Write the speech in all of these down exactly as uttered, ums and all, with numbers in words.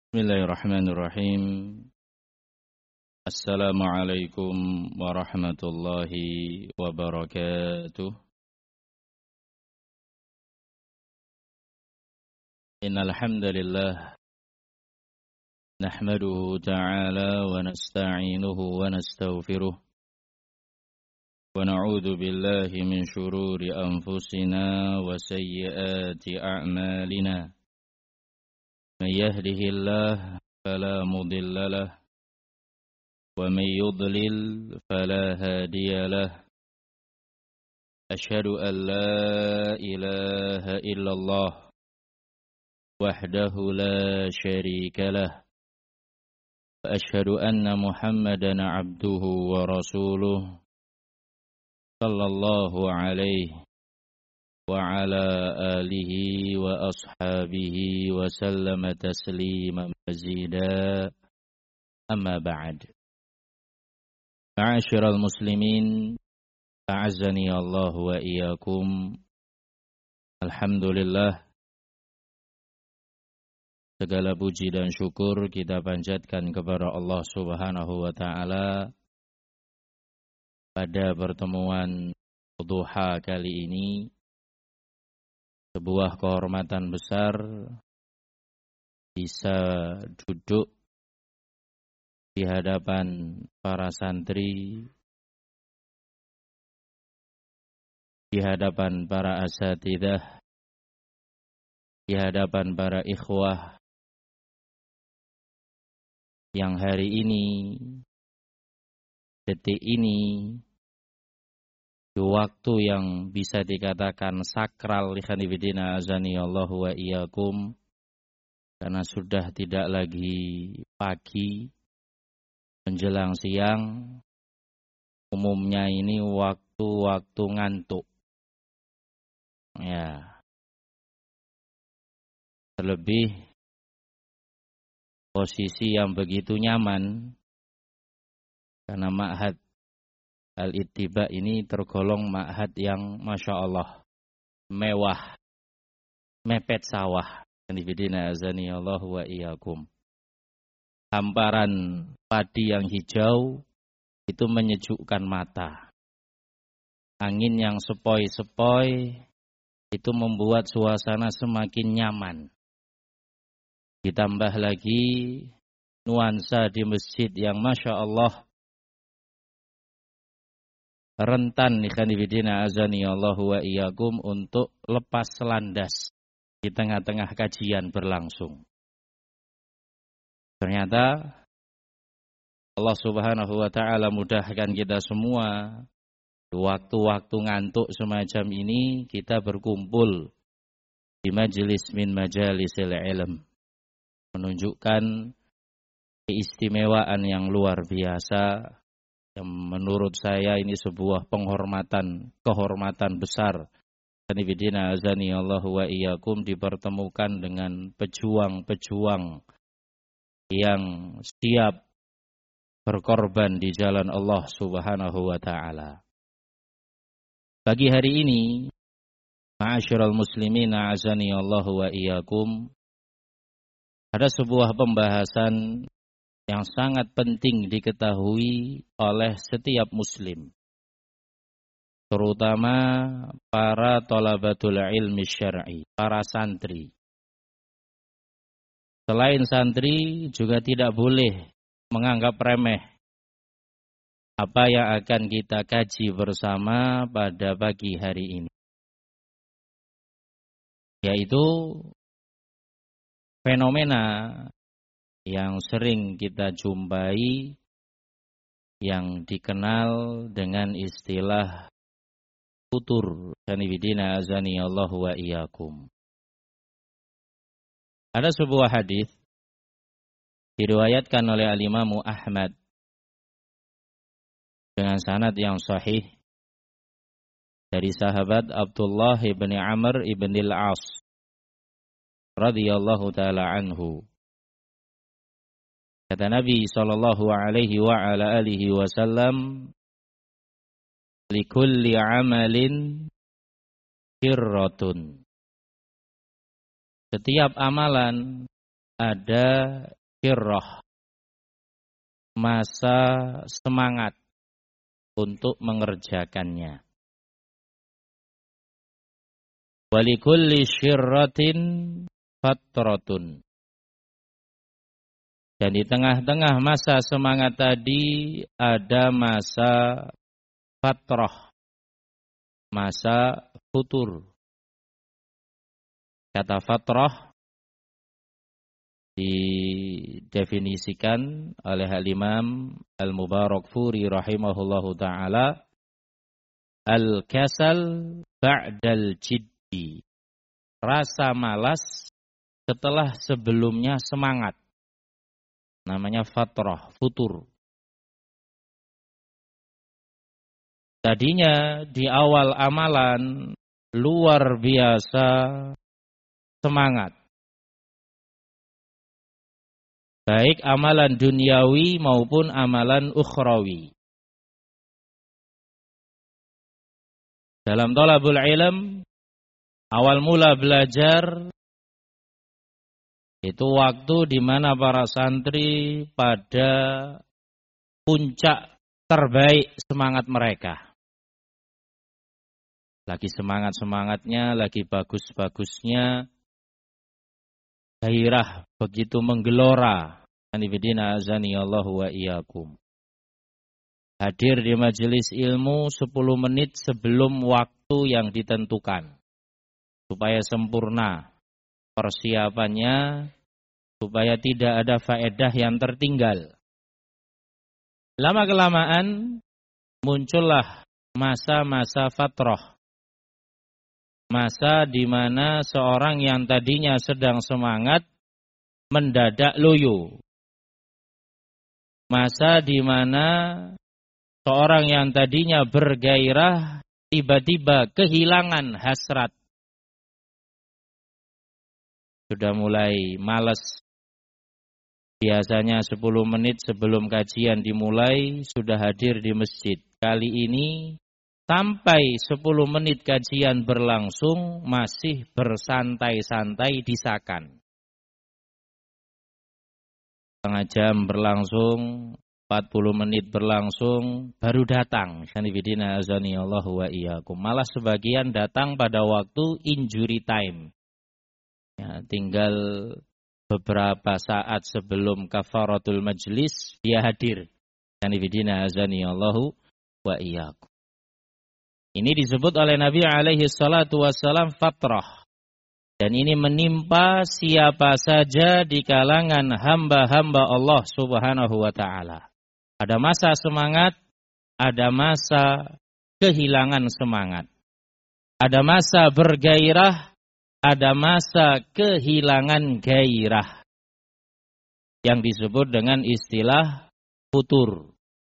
Bismillahirrahmanirrahim. Assalamualaikum warahmatullahi wabarakatuh. Innal hamdalillah nahmaduhu ta'ala wa nasta'inuhu wa nastaghfiruh wa na'udzu billahi min shururi anfusina wa sayyiati a'malina. من يهده الله فلا مضل له ومن يضلل فلا هادي له أشهد أن لا إله إلا الله وحده لا شريك له وأشهد أن محمدا عبده ورسوله صلى الله عليه وعلى آله وأصحابه وسلم تسليما مزيدا أما بعد معاشر المسلمين أعزني الله وإياكم. Alhamdulillah, segala puji dan syukur kita panjatkan kepada Allah Subhanahu wa Ta'ala. Pada pertemuan duha kali ini, sebuah kehormatan besar bisa duduk di hadapan para santri, di hadapan para asatidzah, di hadapan para ikhwah yang hari ini, detik ini, di waktu yang bisa dikatakan sakral, ikhwanifidina azani Allahu wa iyyakum, karena sudah tidak lagi pagi menjelang siang, umumnya ini waktu-waktu ngantuk. Ya. Terlebih posisi yang begitu nyaman karena ma'had Al-Ittiba ini tergolong ma'had yang Masya Allah mewah, mepet sawah. Anifidina azani Allah wa iyyakum. Hamparan padi yang hijau itu menyejukkan mata. Angin yang sepoi-sepoi itu membuat suasana semakin nyaman. Ditambah lagi nuansa di masjid yang Masya Allah rentan ikhwanifidina azani Allahu wa iyyakum untuk lepas landas di tengah-tengah kajian berlangsung. Ternyata Allah Subhanahu wa Ta'ala mudahkan kita semua di waktu-waktu ngantuk semacam ini kita berkumpul di majelis min majalisil ilm, menunjukkan keistimewaan yang luar biasa. Yang menurut saya ini sebuah penghormatan, kehormatan besar. Anifidina azani Allahu wa iyyakum, dipertemukan dengan pejuang-pejuang yang siap berkorban di jalan Allah Subhanahu wa Ta'ala. Pagi hari ini, ma'asyiral muslimin azani Allahu wa iyyakum, ada sebuah pembahasan yang sangat penting diketahui oleh setiap muslim, terutama para thalabatul ilmi syar'i, para santri. Selain santri juga tidak boleh menganggap remeh apa yang akan kita kaji bersama pada pagi hari ini, yaitu fenomena yang sering kita jumpai yang dikenal dengan istilah futur. Sanibidina azani Allah wa iyyakum. Ada sebuah hadis diriwayatkan oleh Al-Imam Ahmad dengan sanad yang sahih dari sahabat Abdullah ibn Amr ibn al-As radhiyallahu taala anhu. Kata Nabi sallallahu alaihi wa ala alihi wasallam, likulli amalin kirratun. Setiap amalan ada syirrah, masa semangat untuk mengerjakannya. Walikulli syirratin fatratun. Dan di tengah-tengah masa semangat tadi ada masa fatrah, masa futur. Kata fatrah didefinisikan oleh Al-Imam Al-Mubarakfuri rahimahullahu ta'ala, al-kasal ba'dal jiddi, rasa malas setelah sebelumnya semangat. Namanya fatrah, futur. Tadinya di awal amalan luar biasa semangat. Baik amalan duniawi maupun amalan ukhrawi. Dalam thalabul ilm, awal mula belajar, itu waktu di mana para santri pada puncak terbaik semangat mereka. Lagi semangat-semangatnya, lagi bagus-bagusnya, gairah begitu menggelora. Anibidina azani Allahu wa iyyakum. Hadir di majelis ilmu sepuluh menit sebelum waktu yang ditentukan. Supaya sempurna persiapannya, supaya tidak ada faedah yang tertinggal. Lama-kelamaan muncullah masa-masa fatrah. Masa di mana seorang yang tadinya sedang semangat mendadak loyo. Masa di mana seorang yang tadinya bergairah tiba-tiba kehilangan hasrat. Sudah mulai malas. Biasanya sepuluh menit sebelum kajian dimulai sudah hadir di masjid. Kali ini sampai sepuluh menit kajian berlangsung masih bersantai-santai di sakan. Setengah jam berlangsung, empat puluh menit berlangsung, baru datang. Sanibidina azani Allahu wa iyyakum. Malah sebagian datang pada waktu injury time. Ya, tinggal beberapa saat sebelum kafaratul majlis dia hadir. Sanibidina azani Allahu wa iyyakum. Ini disebut oleh Nabi alaihi salatu wassalam fatrah. Dan ini menimpa siapa saja di kalangan hamba-hamba Allah subhanahu wa ta'ala. Ada masa semangat, ada masa kehilangan semangat. Ada masa bergairah, ada masa kehilangan gairah. Yang disebut dengan istilah futur.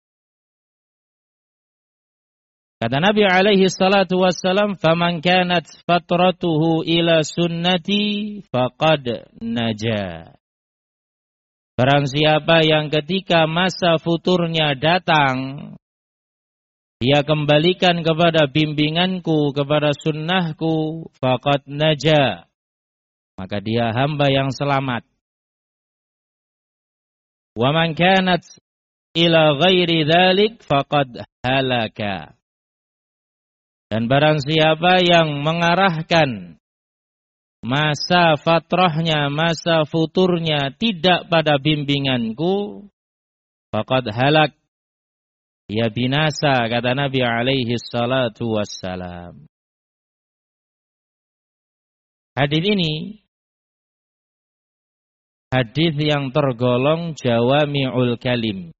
Kata Nabi alaihi salatu wassalam, "Faman kanat fatratuhu ila sunnati faqad naja." Barang siapa yang ketika masa futurnya datang, dia kembalikan kepada bimbinganku, kepada sunnahku, faqad naja. Maka dia hamba yang selamat. Wa man kanat ila ghairi dzalik faqad halaka. Dan barang siapa yang mengarahkan masa fatrahnya, masa futurnya tidak pada bimbinganku, faqad halak, ya binasa, kata Nabi alaihi salatu wassalam. Hadis ini hadis yang tergolong jawami'ul kalim.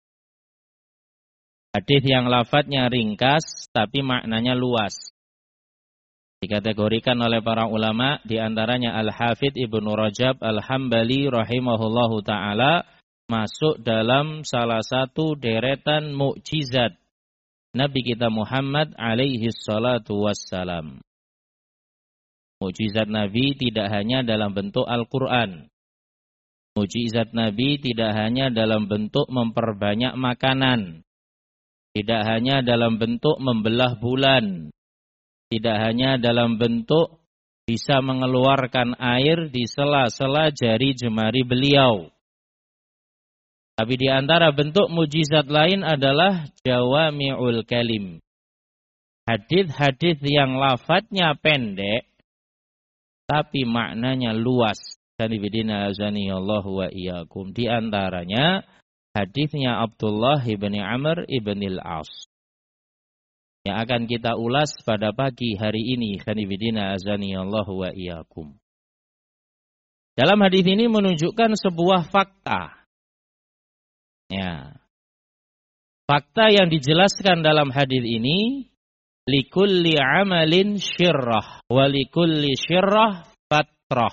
Hadis yang lafadznya ringkas tapi maknanya luas. Dikategorikan oleh para ulama di antaranya Al-Hafidz Ibnu Rajab Al-Hambali rahimahullahu taala masuk dalam salah satu deretan mukjizat Nabi kita Muhammad alaihi salatu wassalam. Mukjizat Nabi tidak hanya dalam bentuk Al-Qur'an. Mukjizat Nabi tidak hanya dalam bentuk memperbanyak makanan. Tidak hanya dalam bentuk membelah bulan. Tidak hanya dalam bentuk bisa mengeluarkan air di sela-sela jari jemari beliau. Tapi di antara bentuk mujizat lain adalah jawami'ul kalim. Hadis-hadis yang lafadznya pendek tapi maknanya luas. Sanibidina azani Allah wa iyyakum. Di antaranya hadisnya Abdullah ibn Amr ibn al-As yang akan kita ulas pada pagi hari ini. Sanibidina azani Allah wa iyyakum. Dalam hadis ini menunjukkan sebuah fakta. Ya. Fakta yang dijelaskan dalam hadis ini, likulli amalin syirrah wa likulli syirrah fatrah.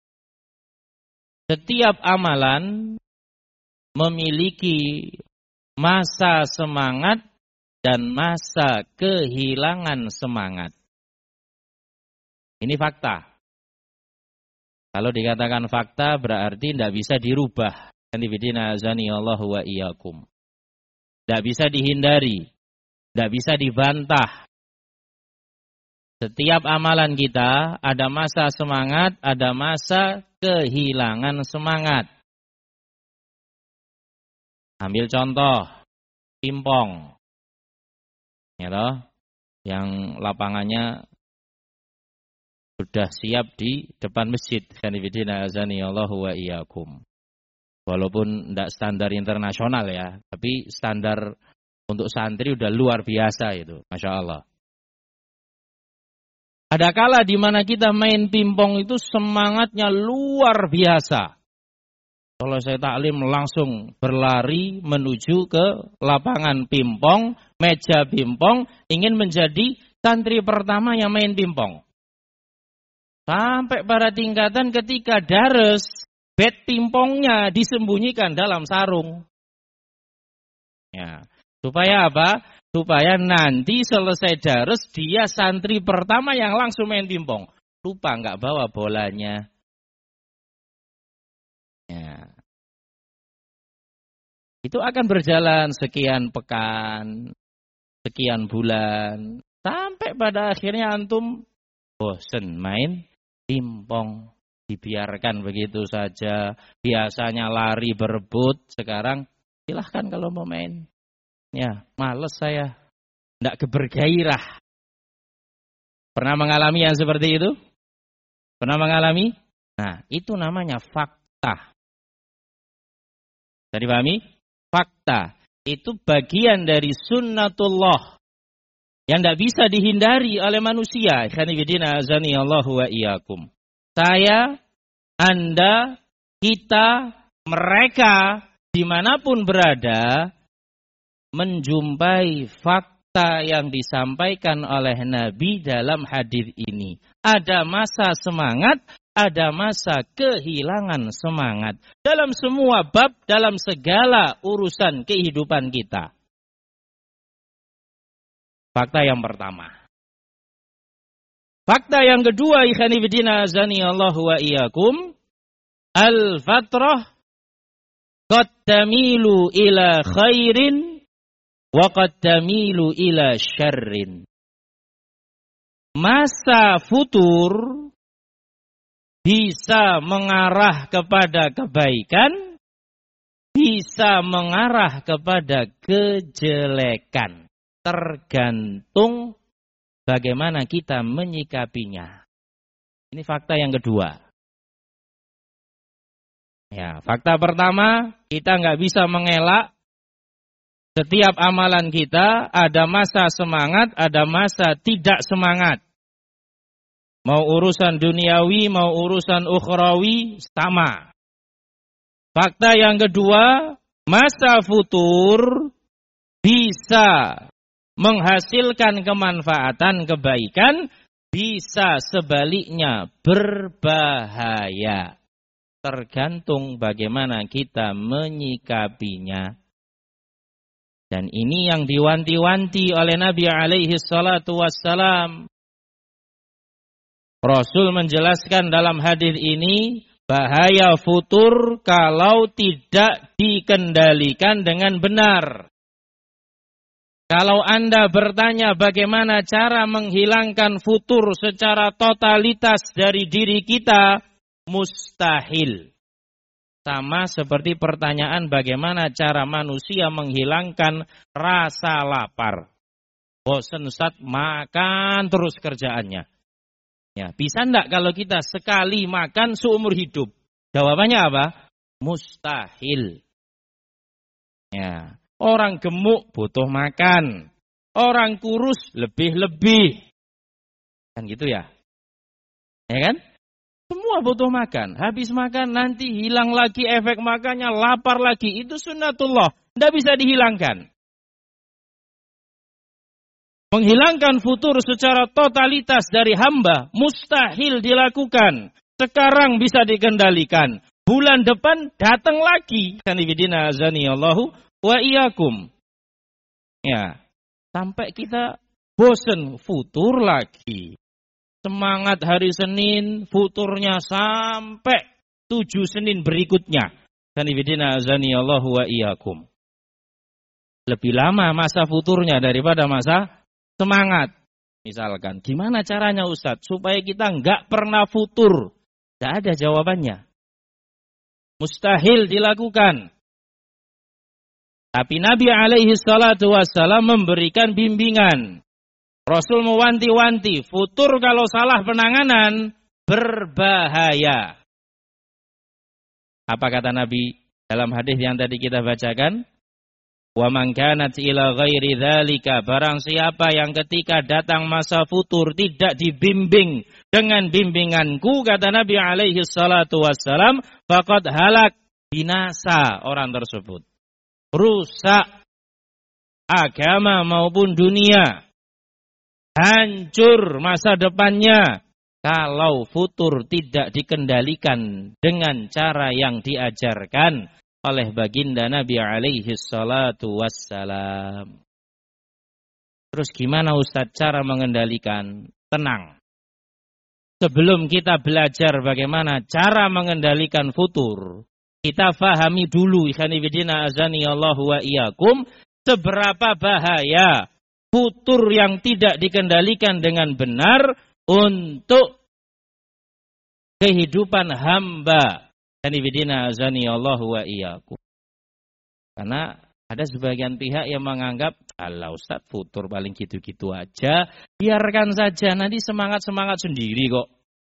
Setiap amalan memiliki masa semangat dan masa kehilangan semangat. Ini fakta. Kalau dikatakan fakta berarti tidak bisa dirubah. Kanibidina azani Allah wa iyyakum. Tidak bisa dihindari. Tidak bisa dibantah. Setiap amalan kita ada masa semangat, ada masa kehilangan semangat. Ambil contoh, pimpong. Ya toh, yang lapangannya sudah siap di depan masjid. Kanibidina azani Allah wa iyyakum. Walaupun tidak standar internasional ya, tapi standar untuk santri udah luar biasa itu, Masya Allah. Ada kala di mana kita main pimpong itu semangatnya luar biasa. Kalau saya taklim langsung berlari menuju ke lapangan pimpong, meja pimpong, ingin menjadi santri pertama yang main pimpong. Sampai pada tingkatan ketika dares, bet pimpongnya disembunyikan dalam sarung. Ya, supaya apa? Supaya nanti selesai dares dia santri pertama yang langsung main pimpong. Lupa nggak bawa bolanya. Ya. Itu akan berjalan sekian pekan, sekian bulan, sampai pada akhirnya antum bosen main pimpong. Dibiarkan begitu saja. Biasanya lari berebut, sekarang silahkan kalau mau main. Ya, males saya. Tidak kebergairah. Pernah mengalami yang seperti itu? Pernah mengalami? Nah, itu namanya fakta. Tadi pahami? Fakta. Itu bagian dari sunnatullah. Yang tidak bisa dihindari oleh manusia. Khanifidina azani Allahu wa iyyakum. Saya, Anda, kita, mereka, dimanapun berada, menjumpai fakta yang disampaikan oleh Nabi dalam hadis ini. Ada masa semangat, ada masa kehilangan semangat. Dalam semua bab, dalam segala urusan kehidupan kita. Fakta yang pertama. Fakta yang kedua, ikhani fillah azani Allah wa iyyakum, al-fatrah qad tamilu ila khairin wa qad tamilu ila syarrin. Masa futur bisa mengarah kepada kebaikan, bisa mengarah kepada kejelekan. Tergantung bagaimana kita menyikapinya. Ini fakta yang kedua. Ya, fakta pertama, kita nggak bisa mengelak. Setiap amalan kita ada masa semangat, ada masa tidak semangat. Mau urusan duniawi, mau urusan ukhrawi, sama. Fakta yang kedua, masa futur bisa menghasilkan kemanfaatan, kebaikan, bisa sebaliknya berbahaya. Tergantung bagaimana kita menyikapinya. Dan ini yang diwanti-wanti oleh Nabi alaihi salatu wassalam. Rasul menjelaskan dalam hadis ini, bahaya futur kalau tidak dikendalikan dengan benar. Kalau Anda bertanya bagaimana cara menghilangkan futur secara totalitas dari diri kita, mustahil. Sama seperti pertanyaan bagaimana cara manusia menghilangkan rasa lapar. Bosen Ustaz, makan terus kerjaannya. Ya, bisa enggak kalau kita sekali makan seumur hidup? Jawabannya apa? Mustahil. Ya, orang gemuk butuh makan. Orang kurus lebih-lebih. Kan gitu ya? Ya kan? Semua butuh makan. Habis makan nanti hilang lagi efek makannya, lapar lagi. Itu sunnatullah. Tidak bisa dihilangkan. Menghilangkan futur secara totalitas dari hamba mustahil dilakukan. Sekarang bisa dikendalikan. Bulan depan datang lagi. Kanibidina azani Allahu wa iyyakum. Ya. Sampai kita bosen futur lagi. Semangat hari Senin, futurnya sampai tujuh Senin berikutnya. Kanibidina azani Allahu wa iyyakum. Lebih lama masa futurnya daripada masa semangat. Misalkan, gimana caranya Ustadz supaya kita enggak pernah futur? Tidak ada jawabannya. Mustahil dilakukan. Tapi Nabi alaihi salatu wassalam memberikan bimbingan. Rasul mewanti-wanti, futur kalau salah penanganan berbahaya. Apa kata Nabi dalam hadis yang tadi kita bacakan? Wa man kanat ila ghairi dzalika, barang siapa yang ketika datang masa futur tidak dibimbing dengan bimbinganku, kata Nabi alaihi salatu wassalam, faqad halak, binasa orang tersebut. Rusak agama maupun dunia. Hancur masa depannya kalau futur tidak dikendalikan dengan cara yang diajarkan oleh baginda Nabi alaihi salatu wassalam. Terus gimana Ustaz cara mengendalikan? Tenang. Sebelum kita belajar bagaimana cara mengendalikan futur, kita fahami dulu, ikhwanifidina azani Allahu wa iyyakum, seberapa bahaya futur yang tidak dikendalikan dengan benar untuk kehidupan hamba. Ikhwanifidina azani Allahu wa iyyakum. Karena ada sebagian pihak yang menganggap, alah Ustaz, futur paling gitu-gitu aja, biarkan saja, nanti semangat-semangat sendiri kok.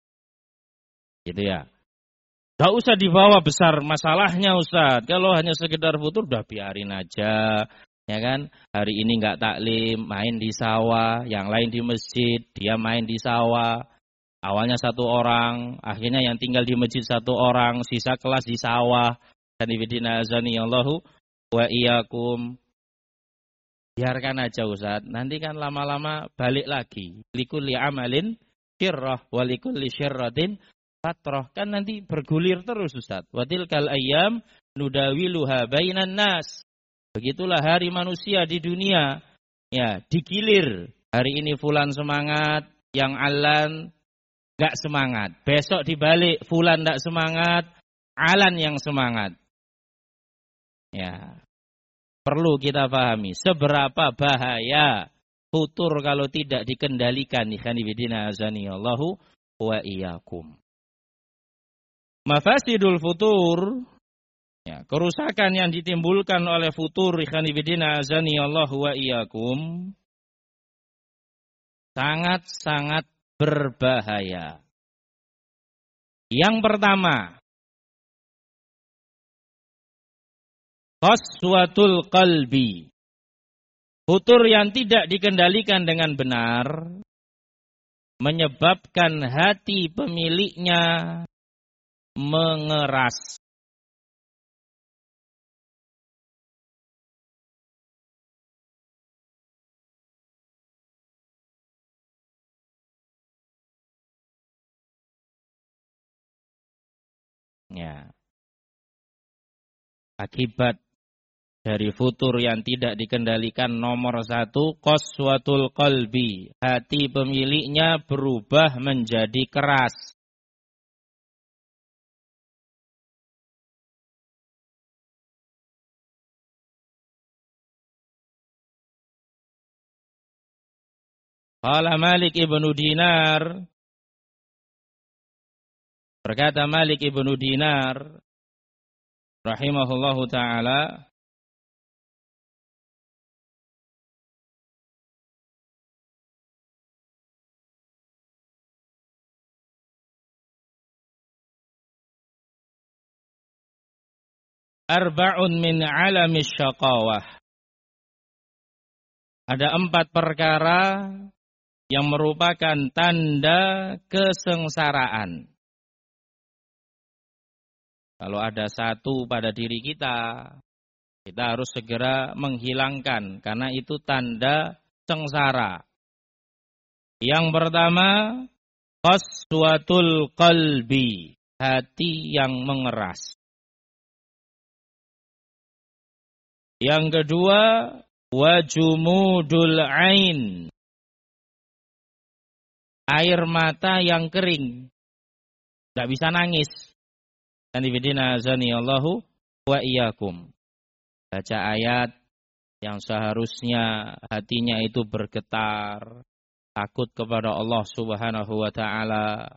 Gitu ya. Gak usah dibawa besar masalahnya Ustaz. Kalau hanya sekedar futur, udah biarin aja. Ya kan? Hari ini gak taklim, main di sawah. Yang lain di masjid, dia main di sawah. Awalnya satu orang, akhirnya yang tinggal di masjid satu orang, sisa kelas di sawah. Kanibidina azani Allahu wa iyyakum. Biarkan aja Ustaz. Nanti kan lama-lama balik lagi. Likulli amalin syirrah wa likulli syirratin fatrah, kan nanti bergulir terus Ustaz. Watilkal ayyam nudawiluha bainan nas. Begitulah hari manusia di dunia. Ya, digilir. Hari ini fulan semangat, yang alan enggak semangat. Besok dibalik, fulan enggak semangat, alan yang semangat. Ya. Perlu kita pahami seberapa bahaya futur kalau tidak dikendalikan. Ikhwanifidina azani Allahu wa iyyakum. Mafasidul futur, ya, kerusakan yang ditimbulkan oleh futur, ikhwanifidina azani Allahu wa iyyakum, sangat-sangat berbahaya. Yang pertama, qaswatul qalbi. Futur yang tidak dikendalikan dengan benar menyebabkan hati pemiliknya mengeras. Ya. Akibat dari futur yang tidak dikendalikan nomor satu, qaswatul qalbi. Hati pemiliknya berubah menjadi keras. Qala Malik ibnu Dinar, berkata Malik ibnu Dinar, rahimahullahu taala arba'un min alamis syaqawah. Ada empat perkara yang merupakan tanda kesengsaraan. Kalau ada satu pada diri kita, kita harus segera menghilangkan, karena itu tanda sengsara. Yang pertama, qaswatul qalbi, hati yang mengeras. Yang kedua, wajumudul ain, air mata yang kering, tidak bisa nangis. Kanifidina azani Allahu wa iyyakum. Baca ayat yang seharusnya hatinya itu bergetar, takut kepada Allah Subhanahu wa taala,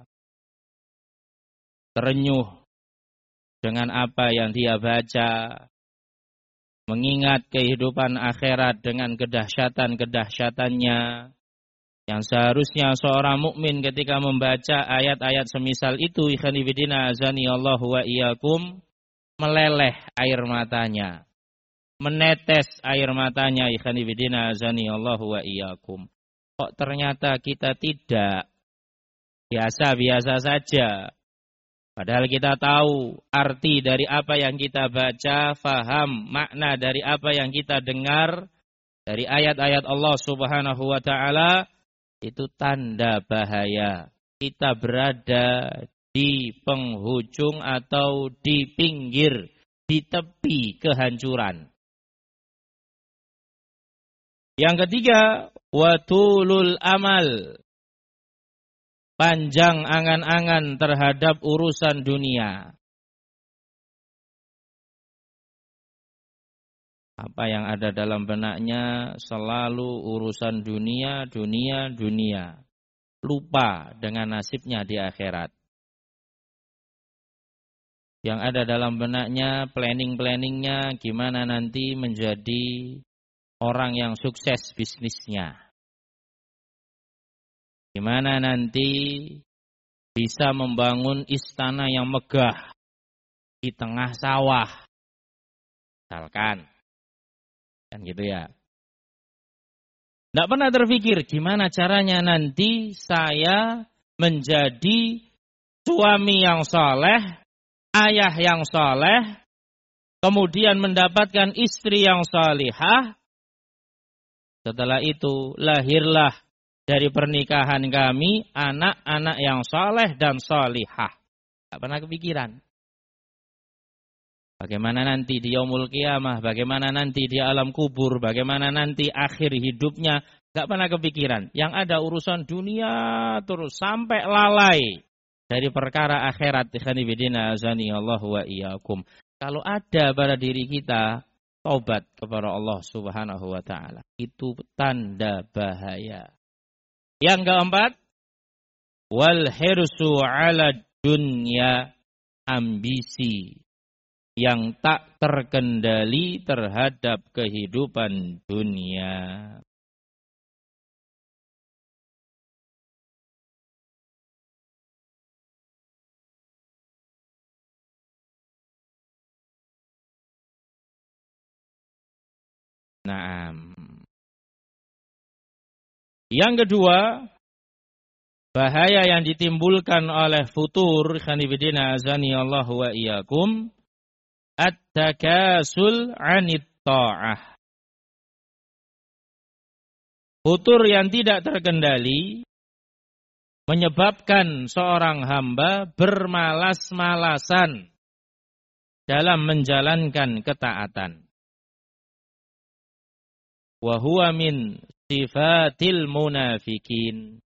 terenyuh dengan apa yang dia baca, mengingat kehidupan akhirat dengan kedahsyatan-kedahsyatannya, yang seharusnya seorang mukmin ketika membaca ayat-ayat semisal itu, ikhwanifidina azani Allahu wa iyyakum, meleleh air matanya, menetes air matanya, ikhwanifidina azani Allahu wa iyyakum. Kok ternyata kita tidak, biasa-biasa saja. Padahal kita tahu arti dari apa yang kita baca, faham makna dari apa yang kita dengar, dari ayat-ayat Allah Subhanahu wa ta'ala, itu tanda bahaya. Kita berada di penghujung atau di pinggir, di tepi kehancuran. Yang ketiga, watulul amal, panjang angan-angan terhadap urusan dunia. Apa yang ada dalam benaknya selalu urusan dunia, dunia, dunia. Lupa dengan nasibnya di akhirat. Yang ada dalam benaknya, planning-planningnya gimana nanti menjadi orang yang sukses bisnisnya. Gimana nanti bisa membangun istana yang megah di tengah sawah. Misalkan. Kan gitu ya. Tidak pernah terpikir gimana caranya nanti saya menjadi suami yang soleh, ayah yang soleh, kemudian mendapatkan istri yang salihah. Setelah itu lahirlah dari pernikahan kami anak-anak yang soleh dan salihah. Tidak pernah kepikiran. Bagaimana nanti di yaumul qiyamah, bagaimana nanti di alam kubur, bagaimana nanti akhir hidupnya, gak pernah kepikiran. Yang ada urusan dunia terus sampai lalai dari perkara akhirat. Ikhwanifidina azani Allah wa iyyakum. Kalau ada pada diri kita taubat kepada Allah Subhanahu wa taala, itu tanda bahaya. Yang keempat, wal hirsu ala dunya, ambisi yang tak terkendali terhadap kehidupan dunia. Naam. Yang kedua, bahaya yang ditimbulkan oleh futur, khanifidina azani Allah wa iyyakum, at-takasul 'anit ta'ah. Futur yang tidak terkendali menyebabkan seorang hamba bermalas-malasan dalam menjalankan ketaatan. Wa huwa min sifatil munafikin.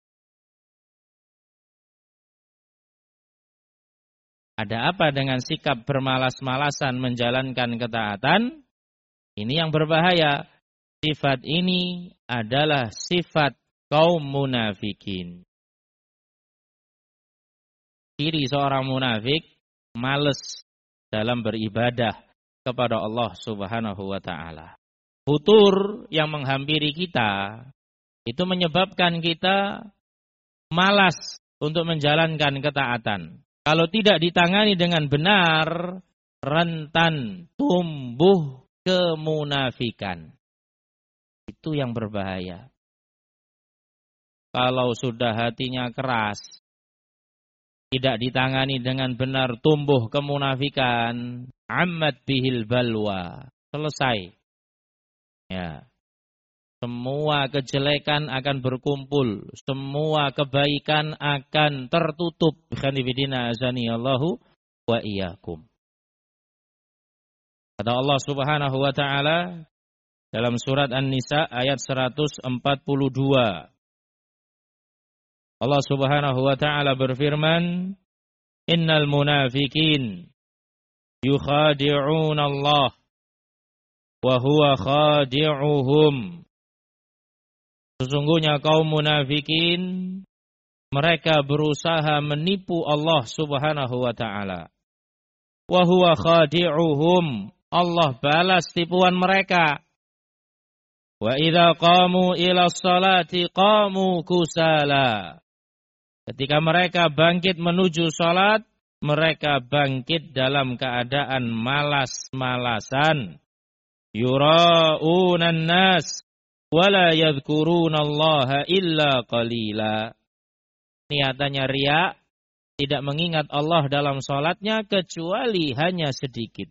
Ada apa dengan sikap bermalas-malasan menjalankan ketaatan? Ini yang berbahaya. Sifat ini adalah sifat kaum munafikin. Ciri seorang munafik, males dalam beribadah kepada Allah Subhanahu wa taala. Futur yang menghampiri kita itu menyebabkan kita malas untuk menjalankan ketaatan. Kalau tidak ditangani dengan benar, rentan tumbuh kemunafikan. Itu yang berbahaya. Kalau sudah hatinya keras, tidak ditangani dengan benar, tumbuh kemunafikan, ammat bihil balwa. Selesai. Ya. Semua kejelekan akan berkumpul, semua kebaikan akan tertutup. Khanifidina azani Allahu wa iyyakum. Kata Allah Subhanahu wa taala dalam surat An-Nisa ayat seratus empat puluh dua. Allah Subhanahu wa taala berfirman, "Innal munafiqin yukhadi'una Allah wa huwa khadi'uhum." Sesungguhnya kaum munafikin mereka berusaha menipu Allah Subhanahu wa taala. Wa huwa khadi'uhum. Allah balas tipuan mereka. Wa idza qamu ila sholati qamu kusala. Ketika mereka bangkit menuju salat, mereka bangkit dalam keadaan malas-malasan. Yura'unan nas wala yadhkurunallaha illa qalila. Niatannya riya, tidak mengingat Allah dalam salatnya kecuali hanya sedikit.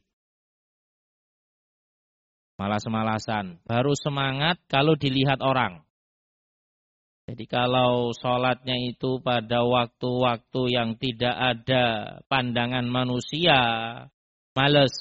Malas-malasan, baru semangat kalau dilihat orang. Jadi kalau sholatnya itu pada waktu-waktu yang tidak ada pandangan manusia, males.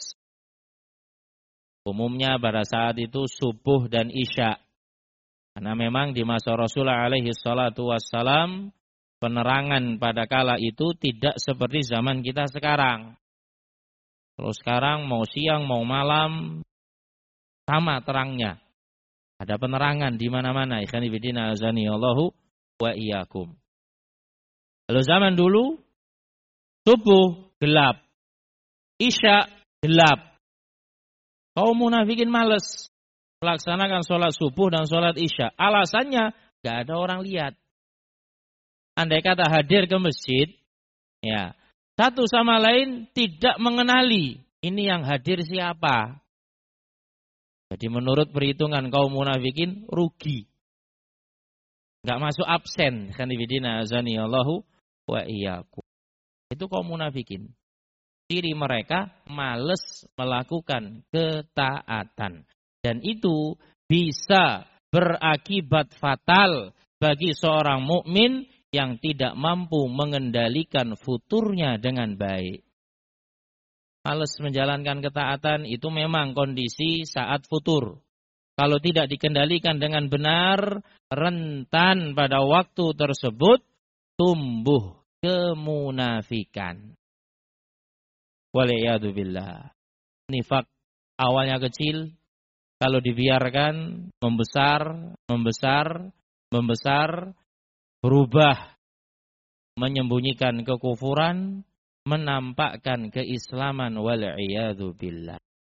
Umumnya pada saat itu subuh dan isya. Karena memang di masa Rasulullah alaihi salatu wassalam, penerangan pada kala itu tidak seperti zaman kita sekarang. Kalau sekarang mau siang mau malam, sama terangnya. Ada penerangan di mana-mana. Ikhwani fillah azani Allahu wa iyyakum. Kalau zaman dulu subuh gelap, isya gelap. Kaum munafikin males melaksanakan sholat subuh dan sholat isya. Alasannya gak ada orang lihat. Andai kata hadir ke masjid, ya satu sama lain tidak mengenali ini yang hadir siapa. Jadi menurut perhitungan kaum munafikin rugi. Enggak masuk absen. Khanifidina azani Allahu wa iyyakum. Itu kaum munafikin. Ciri mereka males melakukan ketaatan. Dan itu bisa berakibat fatal bagi seorang mukmin yang tidak mampu mengendalikan futurnya dengan baik. Males menjalankan ketaatan itu memang kondisi saat futur. Kalau tidak dikendalikan dengan benar, rentan pada waktu tersebut tumbuh kemunafikan. Waliyadu billah. Nifak awalnya kecil, kalau dibiarkan membesar, membesar, membesar, berubah, menyembunyikan kekufuran, menampakkan keislaman wal'iyadu billah.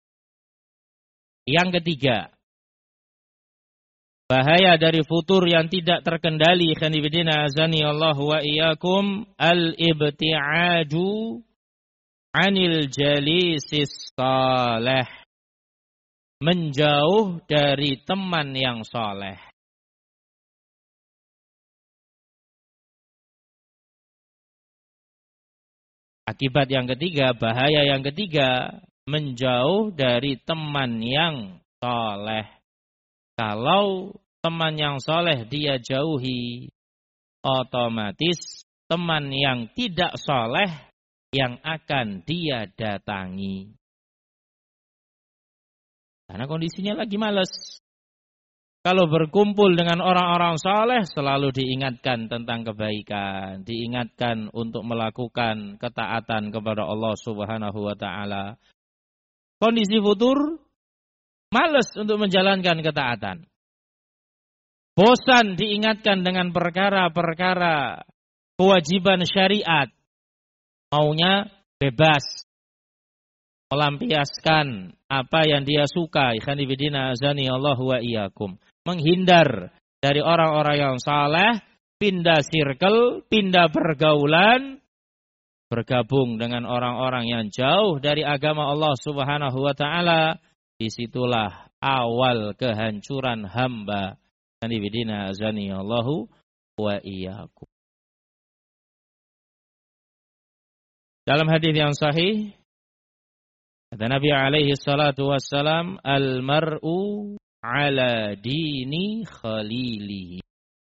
Yang ketiga, bahaya dari futur yang tidak terkendali, khanifidina azani Allah wa iyyakum, al-ibti'adu anil jalisis salih. Menjauh dari teman yang saleh. Akibat yang ketiga, bahaya yang ketiga, menjauh dari teman yang soleh. Kalau teman yang soleh dia jauhi, otomatis teman yang tidak soleh yang akan dia datangi. Karena kondisinya lagi malas. Kalau berkumpul dengan orang-orang saleh selalu diingatkan tentang kebaikan, diingatkan untuk melakukan ketaatan kepada Allah Subhanahu wa taala. Kondisi futur malas untuk menjalankan ketaatan. Bosan diingatkan dengan perkara-perkara kewajiban syariat. Maunya bebas. melampiaskan apa yang dia suka, ikhwani fillah azani Allah wa iyyakum, menghindar dari orang-orang yang saleh, pindah circle, pindah pergaulan, bergabung dengan orang-orang yang jauh dari agama Allah Subhanahu wa taala. Disitulah awal kehancuran hamba. Ikhwani fillah azani Allah wa iyyakum. Dalam hadis yang sahih kata Nabi alaihi salatu wassalam, al-mar'u ala dini khalilihi.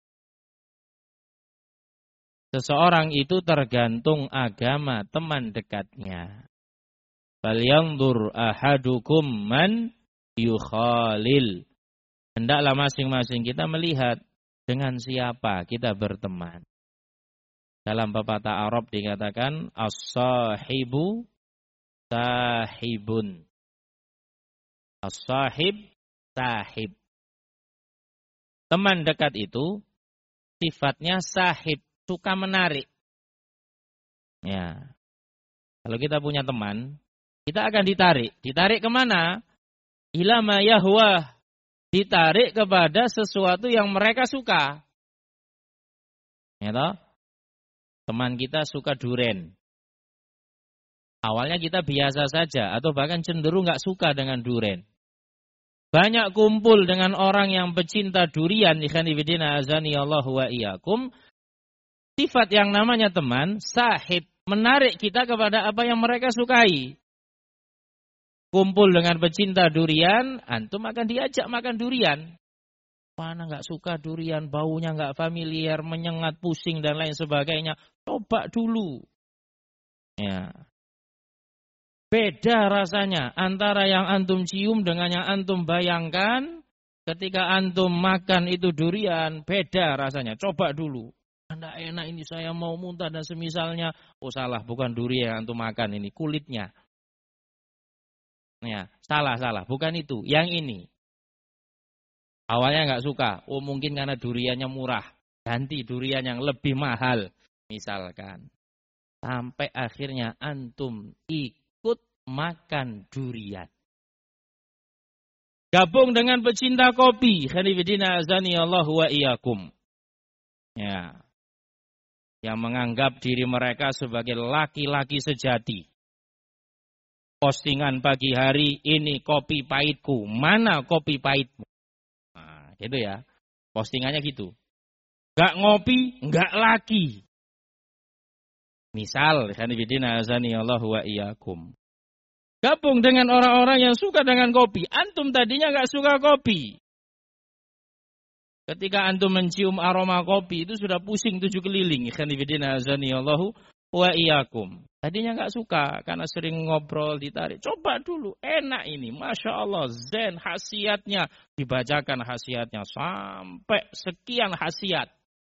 Seseorang itu tergantung agama teman dekatnya. Falyanzur ahadukum man yukhalil. Hendaklah masing-masing kita melihat dengan siapa kita berteman. Dalam pepatah Arab dikatakan as-sahibu sahibun. As-sahib sahib. Teman dekat itu sifatnya sahib, suka menarik. Ya. Kalau kita punya teman, kita akan ditarik. Ditarik kemana? Ila ma yahwa. Ditarik kepada sesuatu yang mereka suka. Ya toh? Teman kita suka duren. Awalnya kita biasa saja atau bahkan cenderung nggak suka dengan duren. Banyak kumpul dengan orang yang pecinta durian, ikhwani fillah azani Allah wa iyyakum. Sifat yang namanya teman, sahib, menarik kita kepada apa yang mereka sukai. Kumpul dengan pecinta durian, antum akan diajak makan durian. Mana nggak suka durian, baunya nggak familiar, menyengat, pusing dan lain sebagainya. Coba dulu. Ya. Beda rasanya antara yang antum cium dengan yang antum bayangkan. Ketika antum makan itu durian, beda rasanya. Coba dulu. Anda enak ini, saya mau muntah dan semisalnya. Oh salah, bukan durian yang antum makan ini, kulitnya. Ya, salah, salah. Bukan itu, yang ini. Awalnya nggak suka. Oh mungkin karena duriannya murah. Ganti durian yang lebih mahal. Misalkan. Sampai akhirnya antum ikut makan durian. Gabung dengan pecinta kopi. Khanifidina azani Allah wa iyyakum. Ya. Yang menganggap diri mereka sebagai laki-laki sejati. Postingan pagi hari, ini kopi pahitku. Mana kopi pahitmu? Nah, gitu ya. Postingannya gitu. Gak ngopi, gak laki. Misal, khanifidina azani Allah wa iyyakum. Gabung dengan orang-orang yang suka dengan kopi. Antum tadinya gak suka kopi. Ketika antum mencium aroma kopi, itu sudah pusing tujuh keliling. Khanifidina azani Allah wa iyyakum. Tadinya gak suka, karena sering ngobrol, ditarik. Coba dulu, enak ini. Masya Allah, zen, khasiatnya. Dibacakan khasiatnya, sampai sekian khasiat.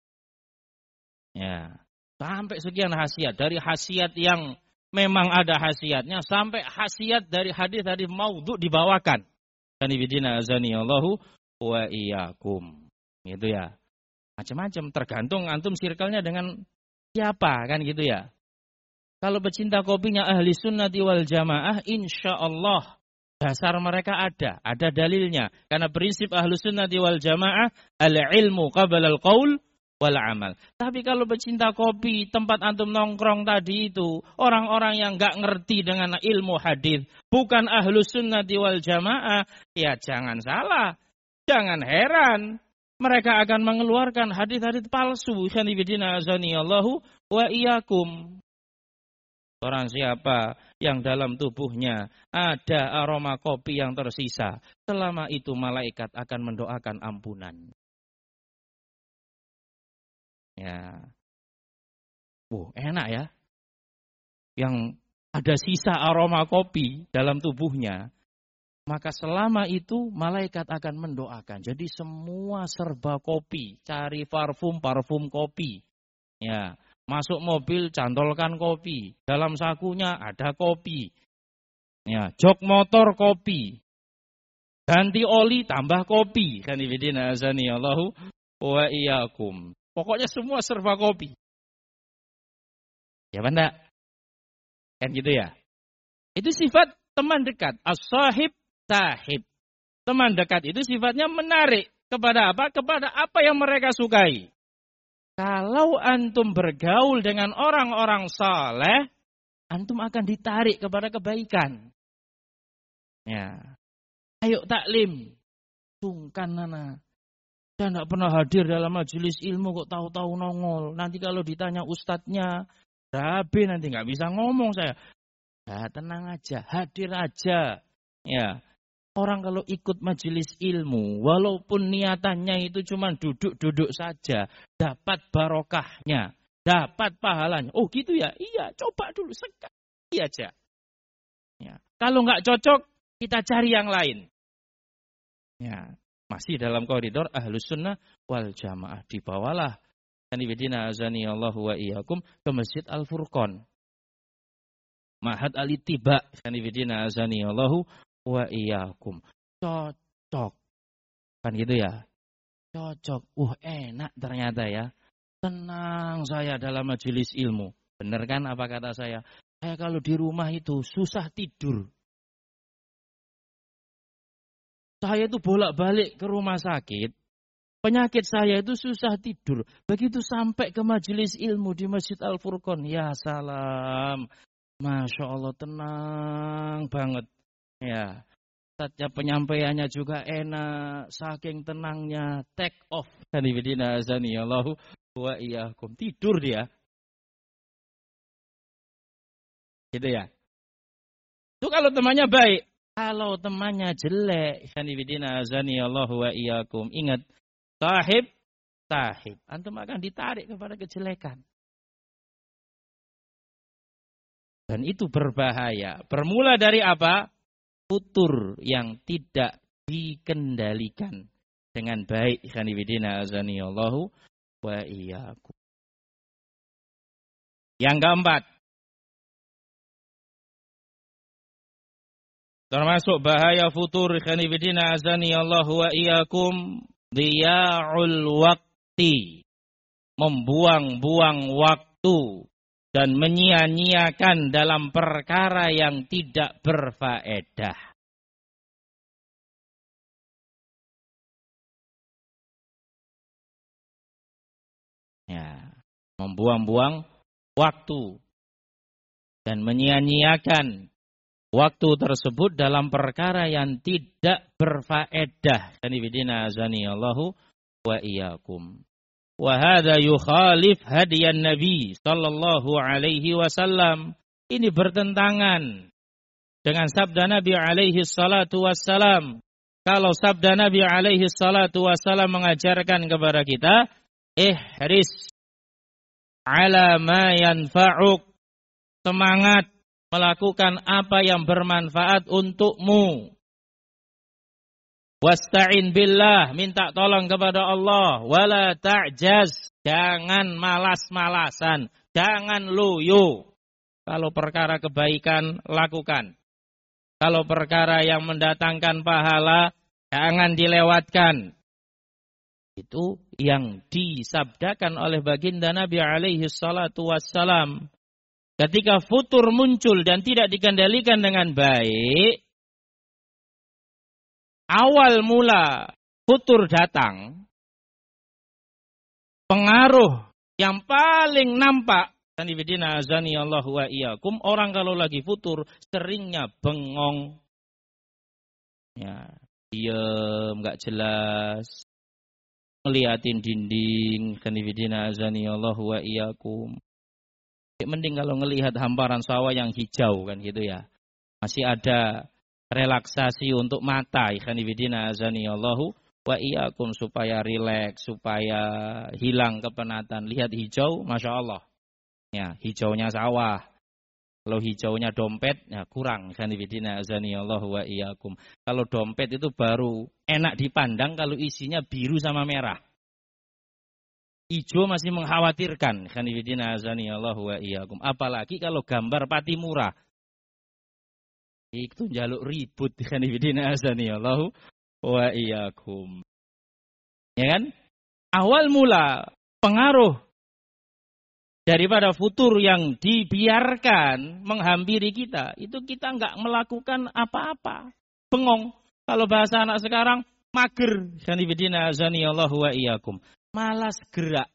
Ya, sampai sekian khasiat. Dari khasiat yang memang ada khasiatnya, sampai khasiat dari hadis-hadis maudhu dibawakan. Khanifidina azani Allahu wa iyyakum. Gitu ya. Macam-macam, tergantung antum circle-nya dengan siapa, kan gitu ya. Kalau pecinta kopinya ahli sunnati wal jamaah, insya Allah dasar mereka ada, ada dalilnya. Karena prinsip ahli sunnati wal jamaah, al-ilmu qabla al-qaul wal amal. Tapi kalau pecinta kopi, tempat antum nongkrong tadi itu, orang-orang yang gak ngerti dengan ilmu hadis, bukan ahli sunnati wal jamaah, ya jangan salah, jangan heran. Mereka akan mengeluarkan hadis-hadis palsu. Khanifidina azani Allahu wa iyyakum. Orang siapa yang dalam tubuhnya ada aroma kopi yang tersisa, selama itu malaikat akan mendoakan ampunan. Ya, oh enak ya. Yang ada sisa aroma kopi dalam tubuhnya, maka selama itu malaikat akan mendoakan. Jadi semua serba kopi, cari parfum parfum kopi. Ya. Masuk mobil, cantolkan kopi. Dalam sakunya ada kopi. Ya, jok motor kopi. Ganti oli, tambah kopi. Khanifidina azani Allahu wa iyyakum. Pokoknya semua serba kopi. Ya benda? Kan gitu ya? Itu sifat teman dekat. As-sahib sahib. Teman dekat itu sifatnya menarik kepada apa? Kepada apa yang mereka sukai. Kalau antum bergaul dengan orang-orang saleh, antum akan ditarik kepada kebaikan. Ya. Ayo taklim. Sungkan nana. Saya tidak pernah hadir dalam majelis ilmu kok tahu-tahu nongol. Nanti kalau ditanya ustadznya, rabi nanti nggak bisa ngomong saya. Ya, tenang aja, hadir aja. Ya. Orang kalau ikut majelis ilmu, walaupun niatannya itu cuma duduk-duduk saja, dapat barokahnya, dapat pahalanya. Oh gitu ya? Iya, coba dulu sekali aja. Ya. Kalau nggak cocok, kita cari yang lain. Ya. Masih dalam koridor Ahlus Sunnah wal Jamaah. Dibawalah Kanibidina azani Allahu wa iyyakum ke Masjid Al-Furqan. Ma'had Al-Ittiba Kanibidina azani Allahu wa iyyakum. Cocok. Kan gitu ya? Cocok. Uh enak ternyata ya. Tenang saya dalam majelis ilmu. Benar kan apa kata saya? Saya kalau di rumah itu susah tidur. Saya itu bolak-balik ke rumah sakit. Penyakit saya itu susah tidur. Begitu sampai ke majelis ilmu di Masjid Al-Furqan. Ya salam. Masya Allah tenang banget. Ya. Saatnya penyampaiannya juga enak. Saking tenangnya. Take off. Kanibidina azani Allahu wa iyyakum. Tidur dia. Gitu ya. Itu kalau temannya baik. Kalau temannya jelek, Kanibidina azani Allahu wa iyyakum. Ingat, sahib, sahib. Antum akan ditarik kepada kejelekan. Dan itu berbahaya. Bermula dari apa? Futur yang tidak dikendalikan dengan baik. Kanibidina azani Allahu wa iyyakum. Yang keempat. Termasuk bahaya futur Kanibidina azani Allahu wa iyyakum. Dhiya'ul waqti. Membuang-buang waktu. Dan menyia-nyiakan dalam perkara yang tidak berfaedah. Ya, membuang-buang waktu. Dan menyia-nyiakan waktu tersebut dalam perkara yang tidak berfaedah. Kanibidina azani Allahu wa iyyakum. Wa hadza yukhalif hadiyan Nabi sallallahu alaihi wasallam. Ini bertentangan dengan sabda Nabi alaihi salatu wassalam. Kalau sabda Nabi alaihi salatu wassalam mengajarkan kepada kita, ihris ala ma yanfa'uk. Semangat melakukan apa yang bermanfaat untukmu. Wasta'in billah, minta tolong kepada Allah. Wala ta'jaz, jangan malas-malasan, jangan loyo. Kalau perkara kebaikan, lakukan. Kalau perkara yang mendatangkan pahala, jangan dilewatkan. Itu yang disabdakan oleh baginda Nabi alaihi salatu wassalam. Ketika futur muncul dan tidak dikendalikan dengan baik, awal mula futur datang, pengaruh yang paling nampak, Kanibidina azani Allahu wa iyyakum, orang kalau lagi futur seringnya bengong, ya, diam, nggak jelas, ngeliatin dinding, Kanibidina azani Allahu wa iyyakum. Mending kalau ngelihat hamparan sawah yang hijau kan gitu ya. Masih ada relaksasi untuk mata. Kanibidina azani Allahu wa iyyakum, supaya rileks, supaya hilang kepenatan. Lihat hijau, Masya Allah. Ya, hijaunya sawah. Kalau hijaunya dompet, ya kurang. Kanibidina azani Allahu wa iyyakum. Kalau dompet itu baru enak dipandang kalau isinya biru sama merah. Hijau masih mengkhawatirkan. Kanibidina azani Allahu wa iyyakum. Apalagi kalau gambar pati murah. Itu jaluk ribut. Kanibidina azani Allahu wa iyyakum. Ya kan? Awal mula pengaruh daripada futur yang dibiarkan menghampiri kita, itu kita nggak melakukan apa-apa. Bengong. Kalau bahasa anak sekarang, mager. Sanibidina azani Allahu wa iyyakum. Malas gerak.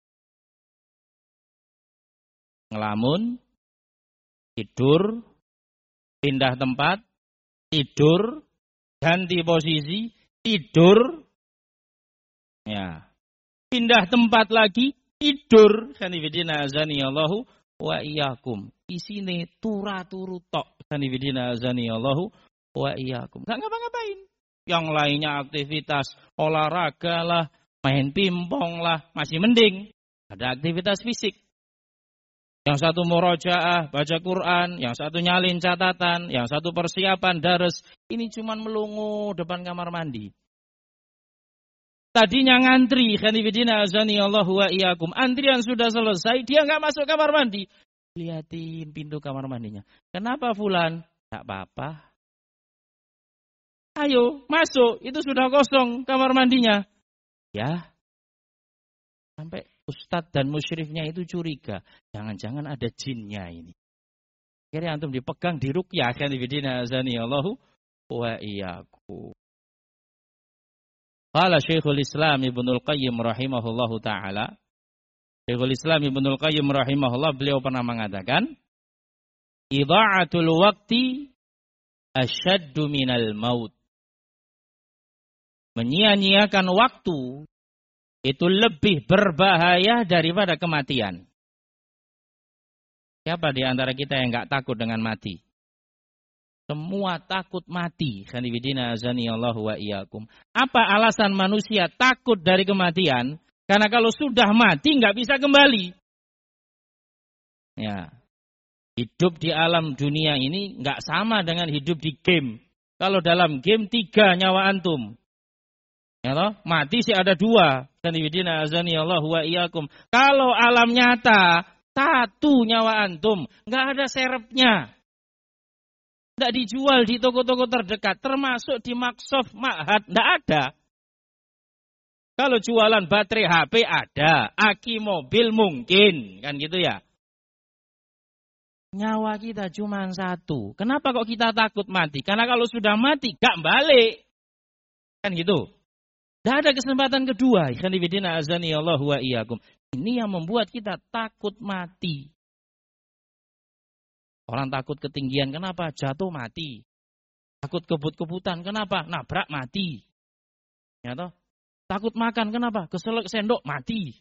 Ngelamun, tidur, pindah tempat, tidur, ganti posisi, tidur. Ya. Pindah tempat lagi, tidur. Sanibidina azani Allahu wa iyyakum. Isine turu-turu tok. Sanibidina azani Allahu wa iyyakum. Enggak ngapa-ngapain. Yang lainnya aktivitas olahraga lah, main pingpong lah, masih mending. Ada aktivitas fisik. Yang satu murojaah, baca Quran, yang satu nyalin catatan, yang satu persiapan dares. Ini cuman melungu depan kamar mandi. Tadinya ngantri, khanifidina azani Allahu wa iyyakum. Antrian sudah selesai, dia nggak masuk kamar mandi. Lihatin pintu kamar mandinya. Kenapa fulan? Tak apa-apa. Ayo, masuk. Itu sudah kosong kamar mandinya. Ya. Sampai ustadz dan musyrifnya itu curiga. Jangan-jangan ada jinnya ini. Kira antum dipegang di ruqyah. Khanifidina azani Allahu wa iyyakum. Qala Syekhul Islam Ibnul Qayyim rahimahullahu ta'ala. Syekhul Islam Ibnul Qayyim rahimahullah, beliau pernah mengatakan, idha'atul waqti asyaddu minal maut. Menyia-nyiakan waktu itu lebih berbahaya daripada kematian. Siapa di antara kita yang enggak takut dengan mati? Semua takut mati. Khanifidina azani Allahu wa iyyakum. Apa alasan manusia takut dari kematian? Karena kalau sudah mati enggak bisa kembali. Ya. Hidup di alam dunia ini enggak sama dengan hidup di game. Kalau dalam game tiga nyawa antum. Ya toh? Mati sih ada dua. Khanifidina azani Allahu wa iyyakum. Kalau alam nyata satu nyawa antum, enggak ada serepnya. Tidak dijual di toko-toko terdekat, termasuk di Maksof, Ma'had, tidak ada. Kalau jualan baterai H P ada, aki mobil mungkin, kan gitu ya. Nyawa kita cuma satu. Kenapa kok kita takut mati? Karena kalau sudah mati, gak balik. Kan gitu. Tidak ada kesempatan kedua. Khanifidina azani Allahu wa iyyakum. Ini yang membuat kita takut mati. Orang takut ketinggian, kenapa? Jatuh mati. Takut kebut-kebutan, kenapa? Nabrak mati. Ya toh? Takut makan, kenapa? Keselak sendok mati.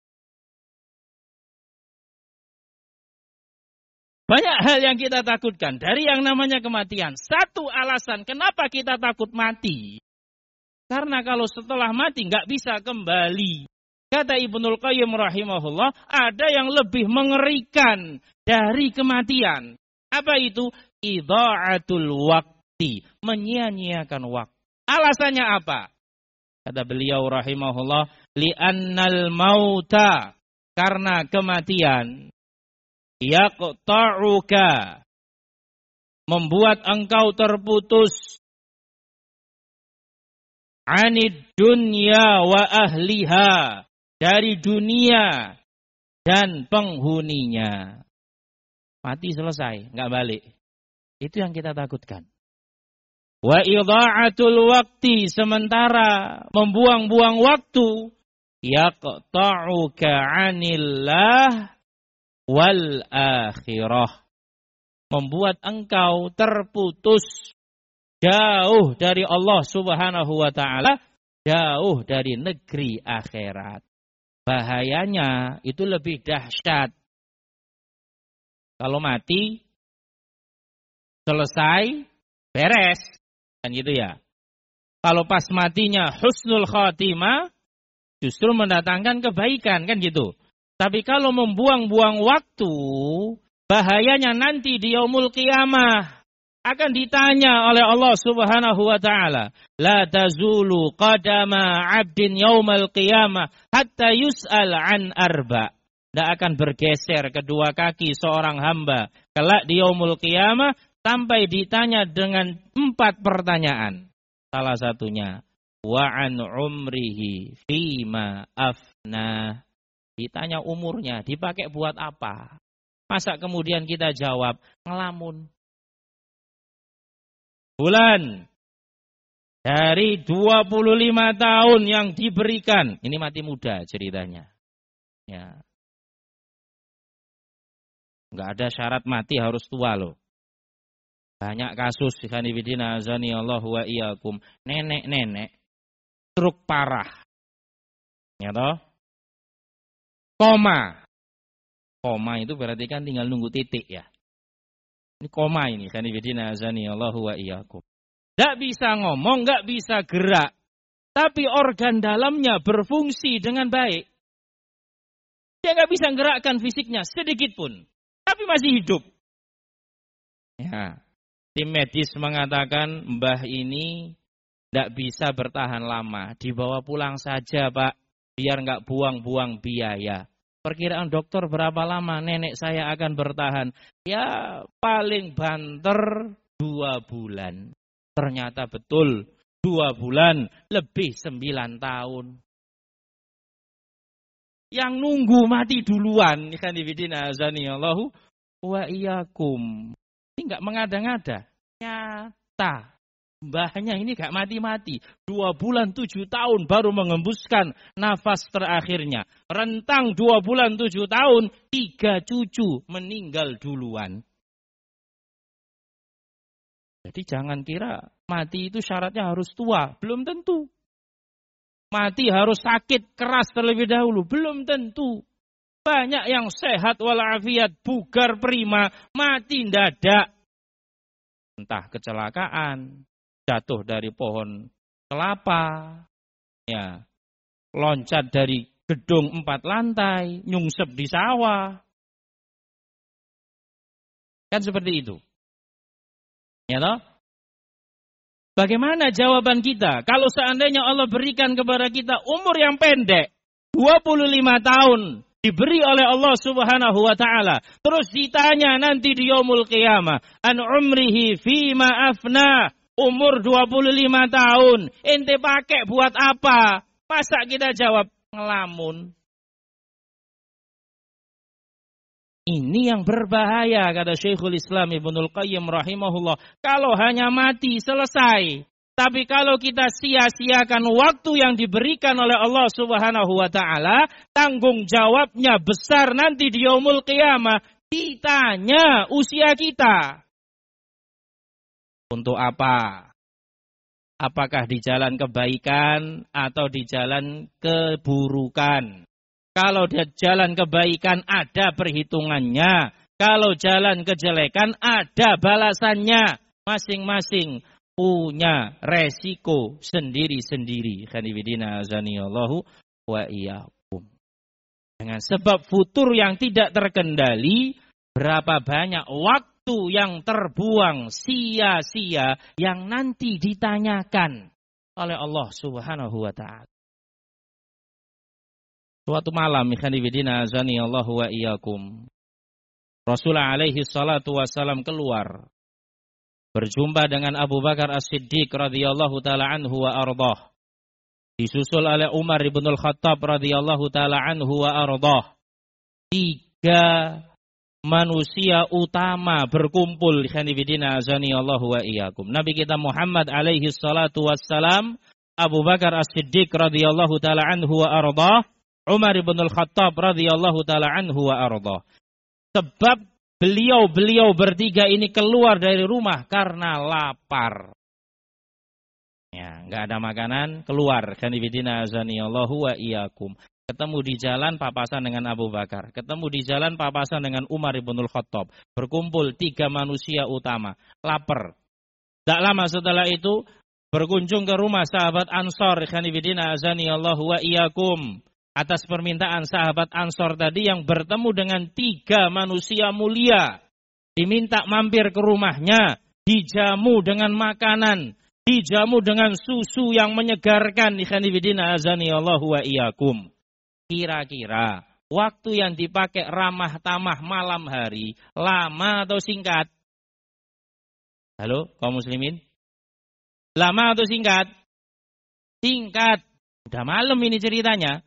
Banyak hal yang kita takutkan dari yang namanya kematian. Satu alasan kenapa kita takut mati. Karena kalau setelah mati nggak bisa kembali. Kata Ibnul Qayyim rahimahullah, ada yang lebih mengerikan dari kematian. Apa itu? Idha'atul waqti. Menyia-nyiakan waktu. Alasannya apa? Kata beliau rahimahullah, li'annal mauta. Karena kematian. Yaqta'uka. Membuat engkau terputus. Anid dunya wa ahliha. Dari dunia dan penghuninya. Mati selesai, nggak balik. Itu yang kita takutkan. Wa idha'atul waqti, sementara membuang-buang waktu, yaqta'uka 'anillah wal akhirah. Membuat engkau terputus jauh dari Allah Subhanahu wa taala, jauh dari negeri akhirat. Bahayanya itu lebih dahsyat. Kalau mati, selesai, beres. Kan gitu ya. Kalau pas matinya husnul khatimah, justru mendatangkan kebaikan. Kan gitu. Tapi kalau membuang-buang waktu, bahayanya nanti di yaumul qiyamah. Akan ditanya oleh Allah subhanahu wa ta'ala. La tazulu qadama abdin yaumal qiyamah hatta yus'al an arba'. Tidak akan bergeser kedua kaki seorang hamba kelak di yaumul qiyamah sampai ditanya dengan empat pertanyaan. Salah satunya, wa an umrihi fima afna. ditanya umurnya, dipakai buat apa? Masa kemudian kita jawab, ngelamun. Bulan dari dua puluh lima tahun yang diberikan, ini mati muda ceritanya. Ya. Enggak ada syarat mati harus tua loh. Banyak kasus ikhwanifidina azani Allah wa iyyakum, nenek-nenek stroke parah. Ya toh? Koma. Koma itu berarti kan tinggal nunggu titik ya. Ini koma ini ikhwanifidina azani Allah wa iyyakum. Enggak bisa ngomong, enggak bisa gerak. Tapi organ dalamnya berfungsi dengan baik. Dia enggak bisa gerakkan fisiknya sedikit pun. Tapi masih hidup. Ya. Tim medis mengatakan mbah ini tidak bisa bertahan lama. Dibawa pulang saja Pak. Biar nggak buang-buang biaya. Perkiraan dokter berapa lama nenek saya akan bertahan? Ya paling banter dua bulan. Ternyata betul. Dua bulan lebih sembilan tahun. Yang nunggu mati duluan. Ikhwan fillah azani Allahu wa iyyakum. Ini nggak mengada-ngada. Nyata. Mbahnya ini gak mati-mati. Dua bulan tujuh tahun baru mengembuskan nafas terakhirnya. Rentang dua bulan tujuh tahun, tiga cucu meninggal duluan. Jadi jangan kira mati itu syaratnya harus tua. Belum tentu. Mati harus sakit keras terlebih dahulu. Belum tentu. Banyak yang sehat walafiat, bugar prima, mati ndadak. Entah kecelakaan. Jatuh dari pohon kelapa, ya, loncat dari gedung empat lantai, nyungsep di sawah. Kan seperti itu. Ya toh? Bagaimana jawaban kita? Kalau seandainya Allah berikan kepada kita umur yang pendek, dua puluh lima tahun, diberi oleh Allah Subhanahu wa taala. Terus ditanya nanti di yaumul qiyamah, an umrihi fima afna. Umur dua puluh lima tahun, ente pakai buat apa? Masa kita jawab ngelamun? Ini yang berbahaya, kata Syekhul Islam Ibnul Qayyim rahimahullah. Kalau hanya mati, selesai. Tapi kalau kita sia-siakan waktu yang diberikan oleh Allah Subhanahu wa taala, tanggung jawabnya besar nanti di yaumul qiyamah. Ditanya usia kita. Untuk apa? Apakah di jalan kebaikan atau di jalan keburukan? Kalau di jalan kebaikan ada perhitungannya. Kalau jalan kejelekan ada balasannya. Masing-masing punya resiko sendiri-sendiri. Khanifidina azaniyallahu wa iyyakum. Dengan sebab futur yang tidak terkendali, berapa banyak waktu yang terbuang sia-sia yang nanti ditanyakan oleh Allah Subhanahu wa taala. Suatu malam ikhwanifidina azani Allahu wa iyyakum. Rasulullah alaihi salatu wasalam keluar berjumpa dengan Abu Bakar As-Siddiq radhiyallahu taala anhu wa ardhah. Disusul oleh Umar ibn al-Khattab radhiyallahu taala anhu wa ardhah. Tiga manusia utama berkumpul khanifidina azani Allahu wa iyyakum. Nabi kita Muhammad alaihi salatu wassalam, Abu Bakar As-Siddiq radhiyallahu taala anhu wa ardhah, Umar ibn al-Khattab radhiyallahu taala anhu wa ardhah. Sebab beliau-beliau bertiga ini keluar dari rumah karena lapar. Ya, enggak ada makanan, keluar khanifidina azani Allahu wa iyyakum. Ketemu di jalan papasan dengan Abu Bakar. Ketemu di jalan papasan dengan Umar ibnul Khattab. Berkumpul tiga manusia utama. Lapar. Tak lama setelah itu berkunjung ke rumah sahabat Ansor. Khanifidina azani Allahu wa iyyakum. Atas permintaan sahabat Ansor tadi yang bertemu dengan tiga manusia mulia. Diminta mampir ke rumahnya. Dijamu dengan makanan. Dijamu dengan susu yang menyegarkan. Khanifidina azani Allahu wa iyyakum. Kira-kira waktu yang dipakai ramah tamah malam hari lama atau singkat? Halo, kaum muslimin? Lama atau singkat? Singkat. Udah malam ini ceritanya.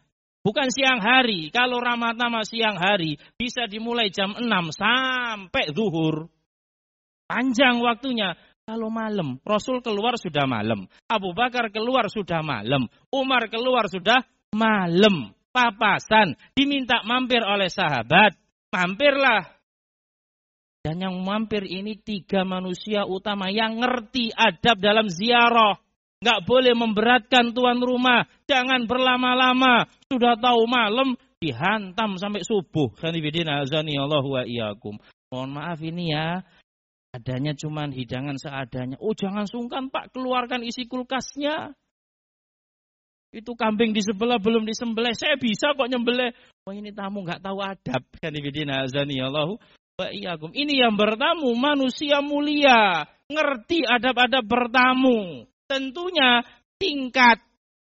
Bukan siang hari. Kalau Ramadhan siang hari bisa dimulai jam enam sampai zuhur. Panjang waktunya. Kalau malam, Rasul keluar sudah malam. Abu Bakar keluar sudah malam. Umar keluar sudah malam. Papasan. Diminta mampir oleh sahabat. Mampirlah. Dan yang mampir ini tiga manusia utama yang ngerti adab dalam ziarah. Nggak boleh memberatkan tuan rumah. Jangan berlama-lama. Sudah tahu malam, dihantam sampai subuh. Khanifidina azani Allah wa iyyakum. Mohon maaf ini ya. Adanya cuman hidangan seadanya. Oh jangan sungkan Pak, keluarkan isi kulkasnya. Itu kambing di sebelah belum disembelih. Saya bisa kok nyembelih. Oh ini tamu nggak tahu adab. Khanifidina azani Allah wa iyyakum. Ini yang bertamu manusia mulia. Ngerti adab-adab bertamu. Tentunya tingkat.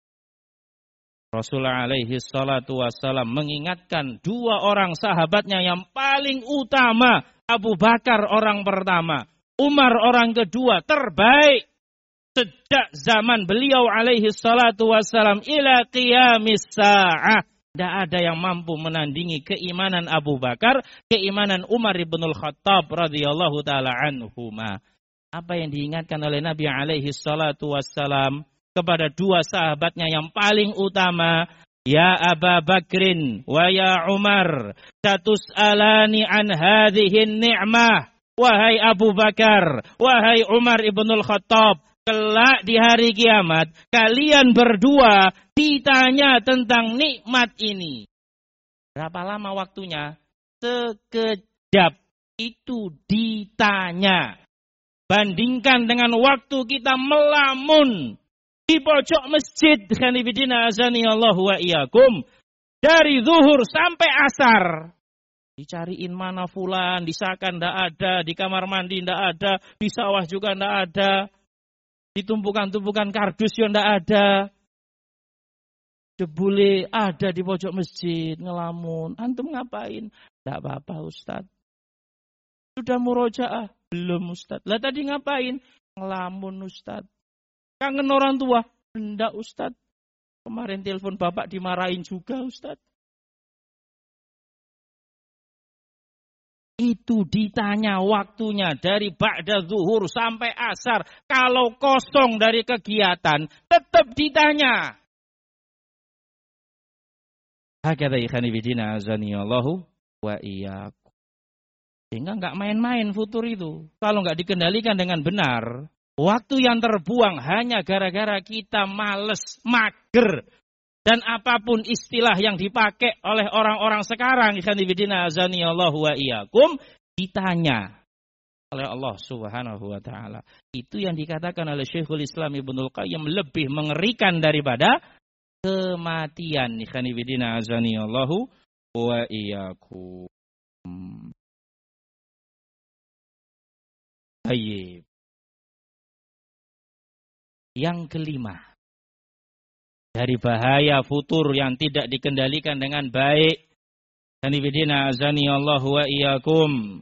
Rasulullah alaihi salatu wassalam mengingatkan dua orang sahabatnya yang paling utama. Abu Bakar orang pertama, Umar orang kedua, terbaik sejak zaman beliau alaihi salatu wassalam ila qiyamis sa'ah. Tidak ada yang mampu menandingi keimanan Abu Bakar, keimanan Umar ibnul Khattab radhiyallahu taala anhuma. Apa yang diingatkan oleh Nabi alaihi salatu wassalam kepada dua sahabatnya yang paling utama, ya Aba Bakrin wa ya Umar, tatus'alani an hadhihi ni'mah. Wahai Abu Bakar, wahai Umar ibnul Khattab, kelak di hari kiamat kalian berdua ditanya tentang nikmat ini. Berapa lama waktunya? Sekejap itu ditanya. Bandingkan dengan waktu kita melamun di pojok masjid, khanifidina azani Allah wa iyyakum, dari zuhur sampai asar. Dicariin mana fulan, di sakan ndak ada, di kamar mandi ndak ada, di sawah juga ndak ada, di tumpukan-tumpukan kardus yo ndak ada. Jebule ada di pojok masjid ngelamun. Antum ngapain? Ndak apa-apa Ustaz. Sudah murojaah? Belum Ustaz. Lah tadi ngapain? Ngelamun Ustaz. Kangen orang tua? Enggak Ustaz. Kemarin telepon bapak dimarahin juga Ustaz. Itu ditanya waktunya dari ba'da zuhur sampai asar. Kalau kosong dari kegiatan, tetap ditanya. Hakadha ikhani bidina azani Allahu wa iyyakum. Sehingga enggak main-main futur itu. Kalau enggak dikendalikan dengan benar, waktu yang terbuang hanya gara-gara kita males, mager. Dan apapun istilah yang dipakai oleh orang-orang sekarang, ikhwanifidina azani Allah wa iyyakum, ditanya oleh Allah Subhanahu wa taala. Itu yang dikatakan oleh Syekhul Islam Ibnul Qayyim lebih mengerikan daripada kematian. Ikhwanifidina azani Allah wa iyyakum. Baik. Yang kelima, dari bahaya futur yang tidak dikendalikan dengan baik. Hanifidina azani Allah wa iyyakum.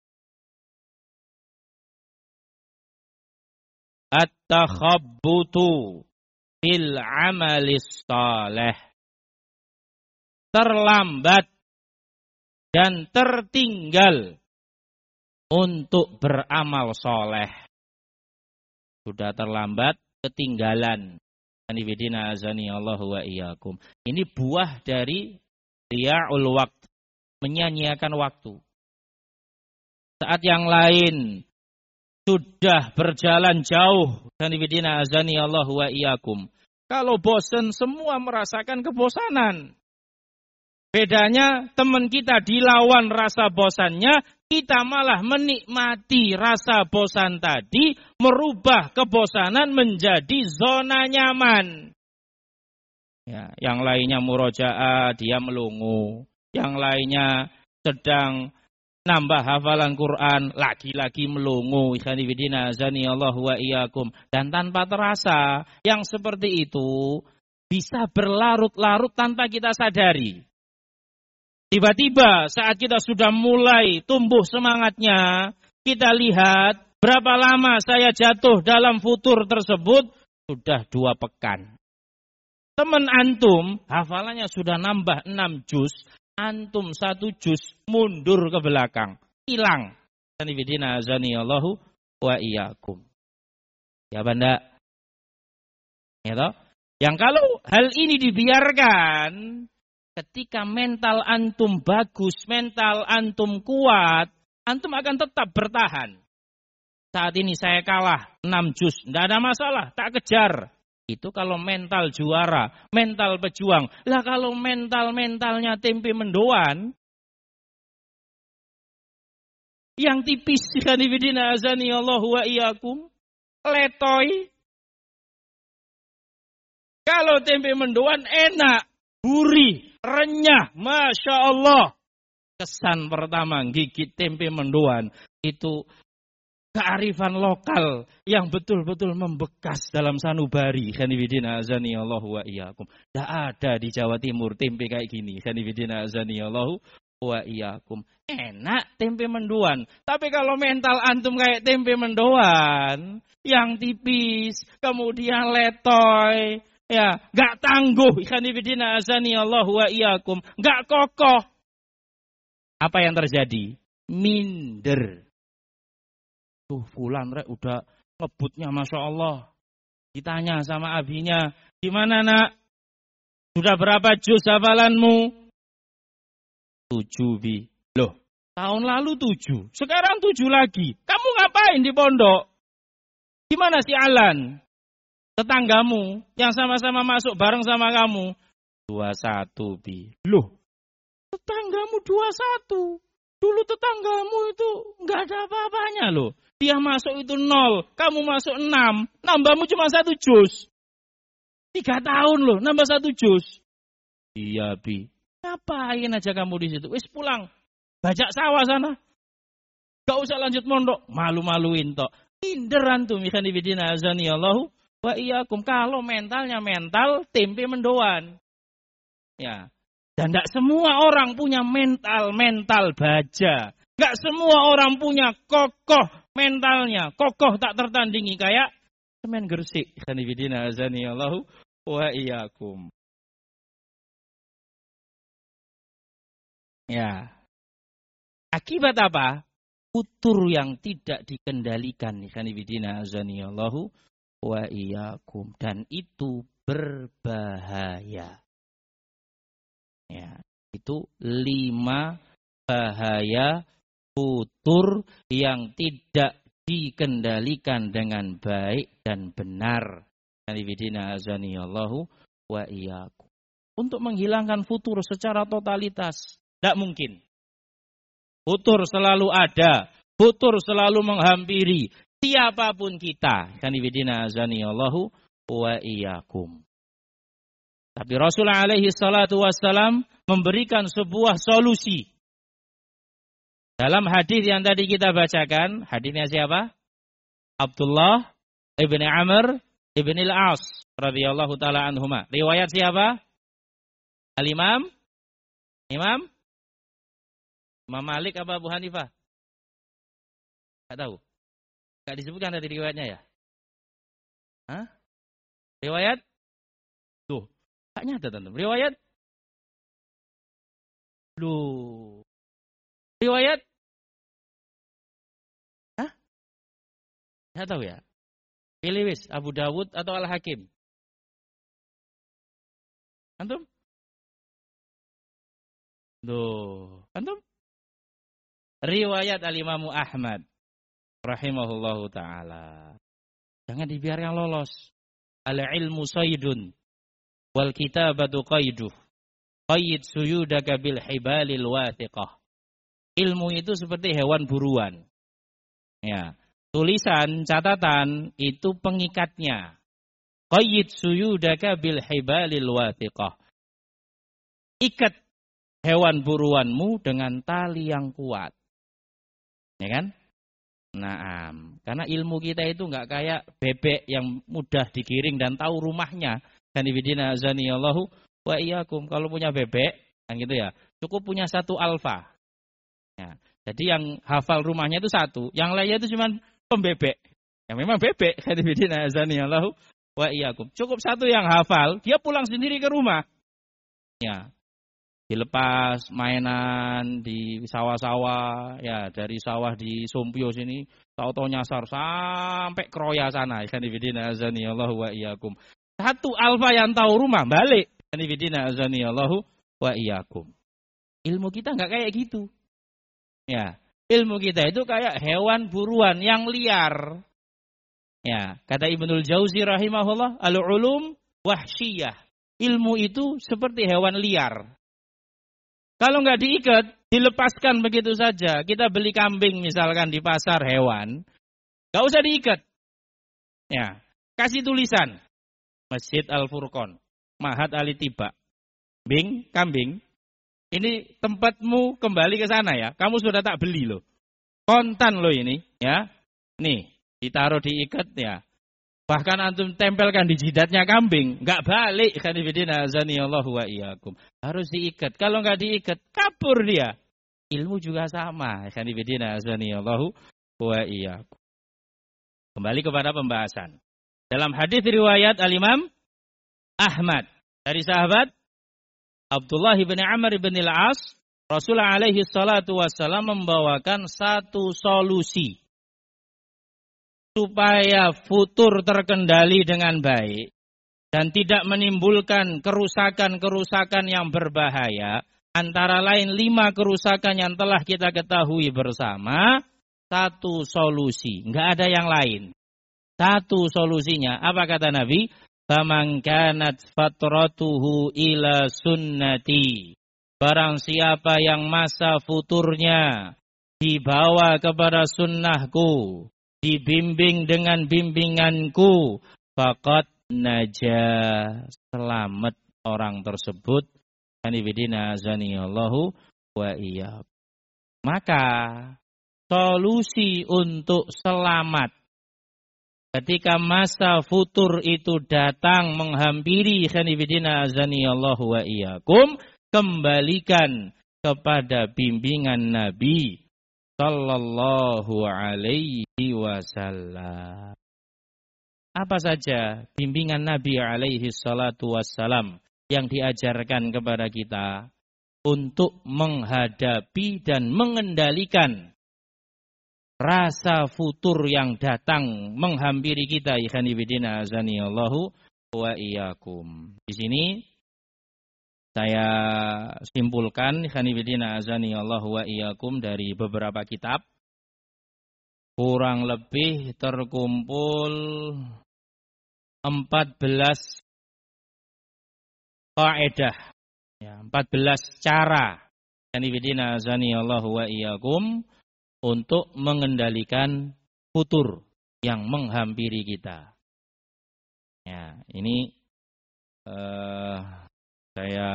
At-takhabbutu fil amalis salih. Terlambat dan tertinggal untuk beramal soleh. Sudah terlambat, ketinggalan. Anibidina azani Allah wa iyyakum. Ini buah dari riya'ul waqt, menyanyiakan waktu. Saat yang lain sudah berjalan jauh, anibidina azani Allah wa iyyakum. Kalau bosan, semua merasakan kebosanan. Bedanya teman kita dilawan rasa bosannya, kita malah menikmati rasa bosan tadi, merubah kebosanan menjadi zona nyaman. Ya, yang lainnya murojaah, dia melungu. Yang lainnya sedang nambah hafalan Quran, lagi-lagi melungu. Ikhwanifidina azani Allah wa iyyakum. Dan tanpa terasa, yang seperti itu bisa berlarut-larut tanpa kita sadari. Tiba-tiba saat kita sudah mulai tumbuh semangatnya, kita lihat berapa lama saya jatuh dalam futur tersebut, sudah dua pekan. Teman antum, hafalannya sudah nambah enam juz, antum satu juz mundur ke belakang, hilang. Sanibidina azani Allahu wa iyyakum. Ya banda. Ya toh? Yang kalau hal ini dibiarkan, ketika mental antum bagus, mental antum kuat, antum akan tetap bertahan. Saat ini saya kalah enam juz, tidak ada masalah, tak kejar. Itu kalau mental juara, mental pejuang. Lah kalau mental-mentalnya tempe mendoan, yang tipis, kanibidina azani Allahu wa iyyakum, letoy. Kalau tempe mendoan enak, gurih, renyah, Masya Allah. Kesan pertama gigit tempe mendoan itu kearifan lokal yang betul-betul membekas dalam sanubari. Kanibidina azani Allahu wa iyyakum. Tidak ada di Jawa Timur tempe kayak gini. Kanibidina azani Allahu wa iyyakum. Enak tempe mendoan. Tapi kalau mental antum kayak tempe mendoan, yang tipis, kemudian letoy, ya, gak tangguh. Kanibidina azani Allahu wa iyyakum. Gak kokoh. Apa yang terjadi? Minder. Tuh fulan rek udah ngebutnya Masya Allah. Ditanya sama abinya, gimana nak? Sudah berapa juz hafalanmu? Tujuh bi. Loh, tahun lalu tujuh. Sekarang tujuh lagi. Kamu ngapain di pondok? Gimana si Alan? Tetanggamu yang sama-sama masuk bareng sama kamu. Dua satu bi. Loh, tetanggamu dua satu. Dulu tetanggamu itu nggak ada apa-apanya loh. Dia masuk itu nol, kamu masuk enam, nambahmu cuma satu juz. Tiga tahun loh, nambah satu juz. Iya bi, ngapain aja kamu di situ? Wis pulang, bajak sawah sana. Gak usah lanjut mondok, malu-maluin tok. Minder antum, ikhwan fillah azani Allahu wa iyyakum. Kalau mentalnya mental tempe mendoan. Ya. Dan tidak semua orang punya mental-mental baja. Tidak semua orang punya kokoh mentalnya. Kokoh tak tertandingi kayak semen Gresik. Khanifidina azani Allahu wa iyyakum. Ya. Akibat apa? Futur yang tidak dikendalikan. Khanifidina azani Allahu wa iyyakum. Dan itu berbahaya. Ya, itu lima bahaya futur yang tidak dikendalikan dengan baik dan benar. Kanibidina azani Allahu wa iyyakum. Untuk menghilangkan futur secara totalitas, tidak mungkin. Futur selalu ada, futur selalu menghampiri siapapun kita. Kanibidina azani Allahu wa iyyakum. Tapi Rasulullah alaihi salatu wassalam memberikan sebuah solusi. Dalam hadis yang tadi kita bacakan, hadisnya siapa? Abdullah ibn Amr ibn al-As radhiyallahu taala anhuma. Riwayat siapa? Al-Imam? Imam? Imam Malik apa Abu Hanifah? Enggak tahu. Enggak disebutkan tadi riwayatnya ya? Hah? Riwayat? Tuh. Tak nyata tentu. Riwayat? Loh. Riwayat? Hah? Nggak tahu ya. Pilih wis, Abu Dawud atau Al-Hakim? Antum? Loh. Antum? Riwayat Al-Imamu Ahmad. Rahimahullahu ta'ala. Jangan dibiarkan lolos. Al-ilmu saydun. Wal kitabatu qayduh. Qayyid suyudaka bil hibalil wathiqah. Ilmu itu seperti hewan buruan. Ya, tulisan, catatan itu pengikatnya. Qayyid suyudaka bil hibalil wathiqah. Ikat hewan buruanmu dengan tali yang kuat. Ya kan? Naam, karena ilmu kita itu enggak kayak bebek yang mudah digiring dan tahu rumahnya. Kanibidina azani Allahu wa iyyakum. Kalau punya bebek, kan gitu ya, cukup punya satu alfa. Ya, jadi yang hafal rumahnya itu satu, yang lainnya itu cuma pembebek. Yang memang bebek. Kanibidina azani Allahu wa iyyakum. Cukup satu yang hafal, dia pulang sendiri ke rumah. Ya. Dilepas mainan di sawah-sawah, ya dari sawah di Sumpio sini, tahu-tahu nyasar sampai Kroya sana. Ikhwan fillah azani Allahu wa iyyakum. Satu alfa yang tahu rumah balik. Ikhwan fillah azani Allahu wa iyyakum. Ilmu kita enggak kayak gitu. Ya, ilmu kita itu kayak hewan buruan yang liar. Ya, kata Ibnul Jauzi rahimahullah, al-ulum wahsyiyah. Ilmu itu seperti hewan liar. Kalau nggak diikat, dilepaskan begitu saja. Kita beli kambing misalkan di pasar hewan, nggak usah diikat. Ya, kasih tulisan Masjid Al-Furqon, Mahat Ali Tiba, Bing, kambing. Ini tempatmu kembali ke sana ya. Kamu sudah tak beli loh, kontan loh ini, ya. Nih, ditaruh diikat ya. Bahkan antum tempelkan di jidatnya kambing, nggak balik. Khanifidina azani Allahu wa iyyakum. Harus diikat. Kalau nggak diikat, kabur dia. Ilmu juga sama. Khanifidina azani Allahu wa iyyakum. Kembali kepada pembahasan. Dalam hadis riwayat Al-Imam Ahmad dari sahabat Abdullah bin Amr bin Al-As, Rasulullah alaihi salatu wassalam membawakan satu solusi supaya futur terkendali dengan baik dan tidak menimbulkan kerusakan-kerusakan yang berbahaya, antara lain lima kerusakan yang telah kita ketahui bersama. Satu solusi, enggak ada yang lain. Satu solusinya, apa kata Nabi? Faman kanat fatratuhu ila sunnati. Barang siapa yang masa futurnya dibawa kepada sunnahku, dibimbing dengan bimbinganku, faqad najah, selamat orang tersebut. Kanibidina azaniyallahu wa iyyakum. Maka solusi untuk selamat ketika masa futur itu datang menghampiri, kanibidina azaniyallahu wa iyyakum, kembalikan kepada bimbingan Nabi sallallahu alaihi wasallam. Apa saja bimbingan Nabi alaihi salatu wassalam yang diajarkan kepada kita untuk menghadapi dan mengendalikan rasa futur yang datang menghampiri kita. Ikhwani fillah azanillahu wa iyyakum. Di sini saya simpulkan, ikhwani fillah azanillahu wa iyyakum, dari beberapa kitab. Kurang lebih terkumpul empat belas kaidah, ya, empat belas cara, ikhwani fillah azanillahu wa iyyakum, untuk mengendalikan futur yang menghampiri kita. Ya, ini uh, saya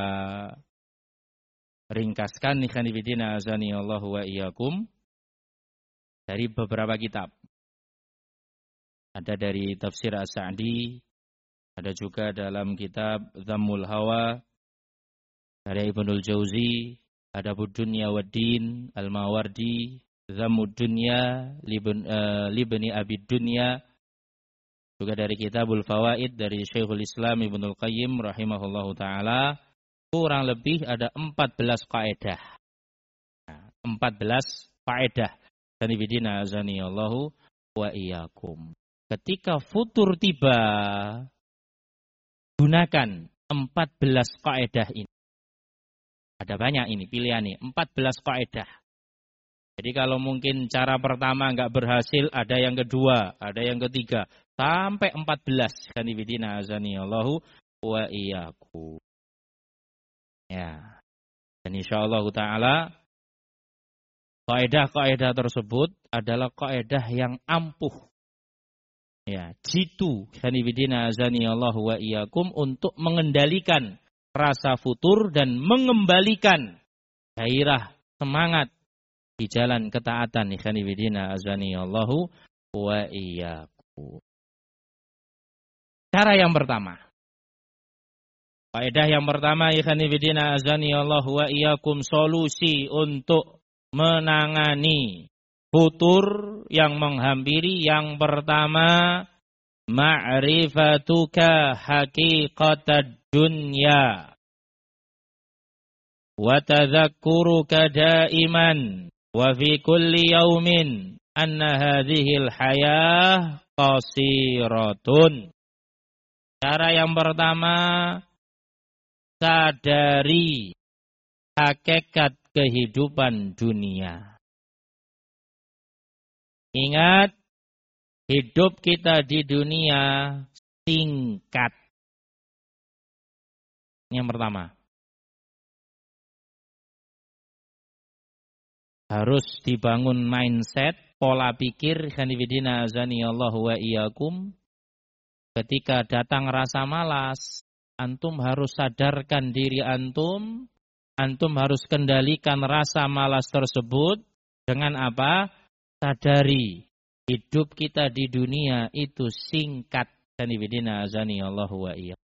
ringkaskan, ikhwani fillah azanillahu wa iyyakum, dari beberapa kitab. Ada dari Tafsir As-Sa'di, ada juga dalam kitab Dhammul Hawa dari Ibnul Jauzi, ada Budunya Waddin Al-Mawardi, Dhammud Dunya Libni Abid Dunya, juga dari Kitabul Fawaid dari Syekhul Islam Ibnul Qayyim rahimahullahu ta'ala. Kurang lebih ada empat belas kaidah. Nah, empat belas kaidah. Kanibidina azanillahu wa iyyakum. Ketika futur tiba, gunakan empat belas kaidah ini. Ada banyak ini pilihan nih, empat belas kaidah. Jadi kalau mungkin cara pertama enggak berhasil, ada yang kedua, ada yang ketiga, sampai empat belas. Kanibidina azanillahu wa iyyakum. Ya. Dan insyaallah taala kaidah-kaidah tersebut adalah kaidah yang ampuh. Ya, jitu, kanibidina azanillahu wa iyyakum, untuk mengendalikan rasa futur dan mengembalikan gairah, semangat di jalan ketaatan. Kanibidina azanillahu wa iyyakum. Cara yang pertama. Kaidah yang pertama, kanibidina azanillahu wa iyyakum, solusi untuk menangani futur yang menghampiri. Yang pertama, ma'rifatuka haqiqatad dunya wa tadhakkuruka daiman wa fi kulli yaumin anna hadhil hayah qasiratun. Cara yang pertama, sadari hakikat kehidupan dunia. Ingat, hidup kita di dunia singkat. Yang pertama, harus dibangun mindset, pola pikir, khanifidina azani Allah wa iyyakum. Ketika datang rasa malas, antum harus sadarkan diri antum, antum harus kendalikan rasa malas tersebut dengan apa? Sadari hidup kita di dunia itu singkat. Khanifidina azani Allah wa iyyakum.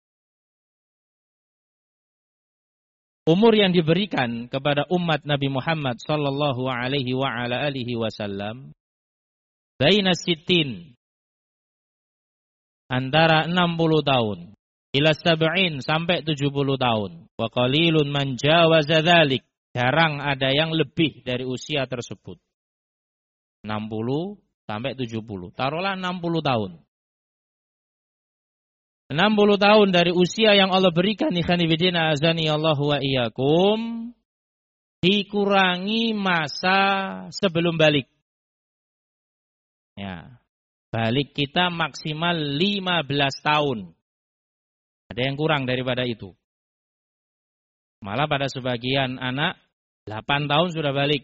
Umur yang diberikan kepada umat Nabi Muhammad sallallahu alaihi wa ala alihi wasallam baina sittin, antara enam puluh tahun ila sab'in sampai tujuh puluh tahun. Wa qalilun man jawaza dzalik, jarang ada yang lebih dari usia tersebut. enam puluh sampai tujuh puluh. Taruhlah enam puluh tahun. enam puluh tahun dari usia yang Allah berikan, ikhwanifidina azani Allah wa iyyakum, dikurangi masa sebelum balik. Ya. Balik kita maksimal lima belas tahun. Ada yang kurang daripada itu. Malah pada sebagian anak delapan tahun sudah balik.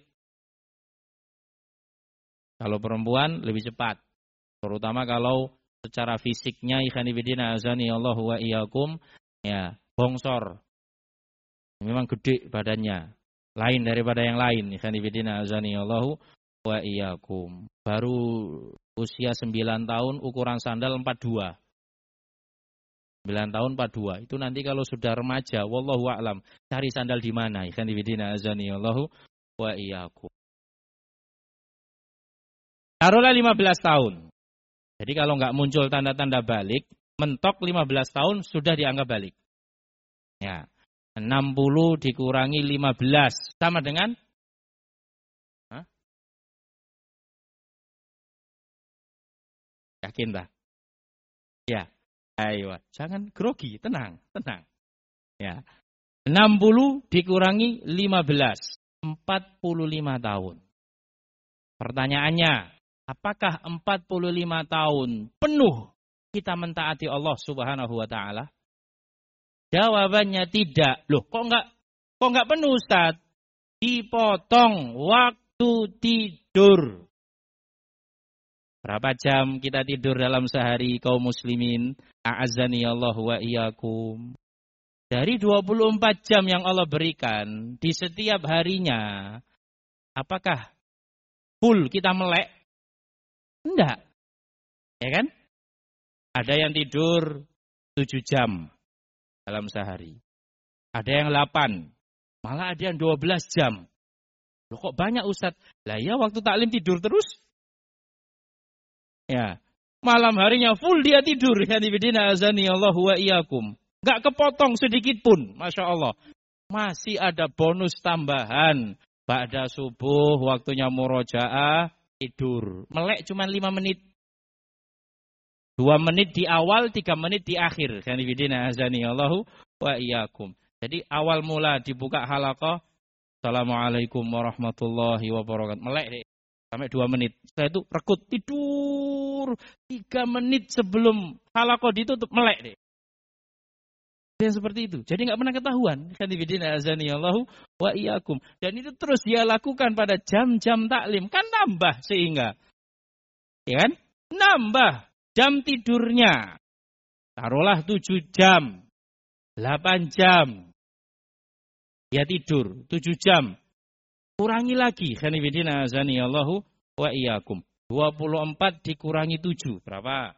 Kalau perempuan lebih cepat. Terutama kalau secara fisiknya ikhwanifidina azani Allah wa iyyakum, ya, bongsor. Memang gede badannya. Lain daripada yang lain, ikhwanifidina azani Allah wa iyyakum. Baru usia sembilan tahun ukuran sandal empat puluh dua. sembilan tahun empat puluh dua. Itu nanti kalau sudah remaja, wallahu a'lam, cari sandal di mana? Ikhwanifidina azani Allah wa iyyakum. Taruhlah lima belas tahun. Jadi kalau nggak muncul tanda-tanda balik, mentok lima belas tahun sudah dianggap balik. Ya. enam puluh dikurangi lima belas sama dengan Hah? Yakin tak? Ya. Ayo, jangan grogi, tenang, tenang. Ya. enam puluh dikurangi lima belas, empat puluh lima tahun. Pertanyaannya, apakah empat puluh lima tahun penuh kita mentaati Allah Subhanahu wa taala? Jawabannya tidak. Loh, kok enggak kok enggak penuh, Ustaz? Dipotong waktu tidur. Berapa jam kita tidur dalam sehari kaum muslimin? A'azzani Allah wa iyyakum. Dari dua puluh empat jam yang Allah berikan di setiap harinya, apakah full kita melek? Enggak. Ya kan? Ada yang tidur tujuh jam dalam sehari. Ada yang delapan. Malah ada yang dua belas jam. Loh, kok banyak, Ustaz? Lah ya, waktu taklim tidur terus. Ya. Malam harinya full dia tidur. Khanifidina azani Allah wa iyyakum. Enggak kepotong sedikit pun. Masya Allah. Masih ada bonus tambahan. Ba'da subuh, waktunya murojaah, tidur. Melek cuma lima menit. Dua menit di awal, tiga menit di akhir. Khanifidina azani Allahu wa iyyakum. Jadi awal mula dibuka halaqah, Assalamualaikum warahmatullahi wabarakatuh. Melek deh. Sampai dua menit. Setelah itu rekut tidur. Tiga menit sebelum halaqah ditutup, melek deh. Yang seperti itu. Jadi nggak pernah ketahuan. Khanifidina azani Allahu wa iyyakum. Dan itu terus dia lakukan pada jam-jam taklim. Kan nambah sehingga. Ya kan? Nambah jam tidurnya. Taruhlah tujuh jam. delapan jam. Dia tidur. tujuh jam. Kurangi lagi. Khanifidina azani Allahu wa iyyakum. dua puluh empat dikurangi tujuh. Berapa?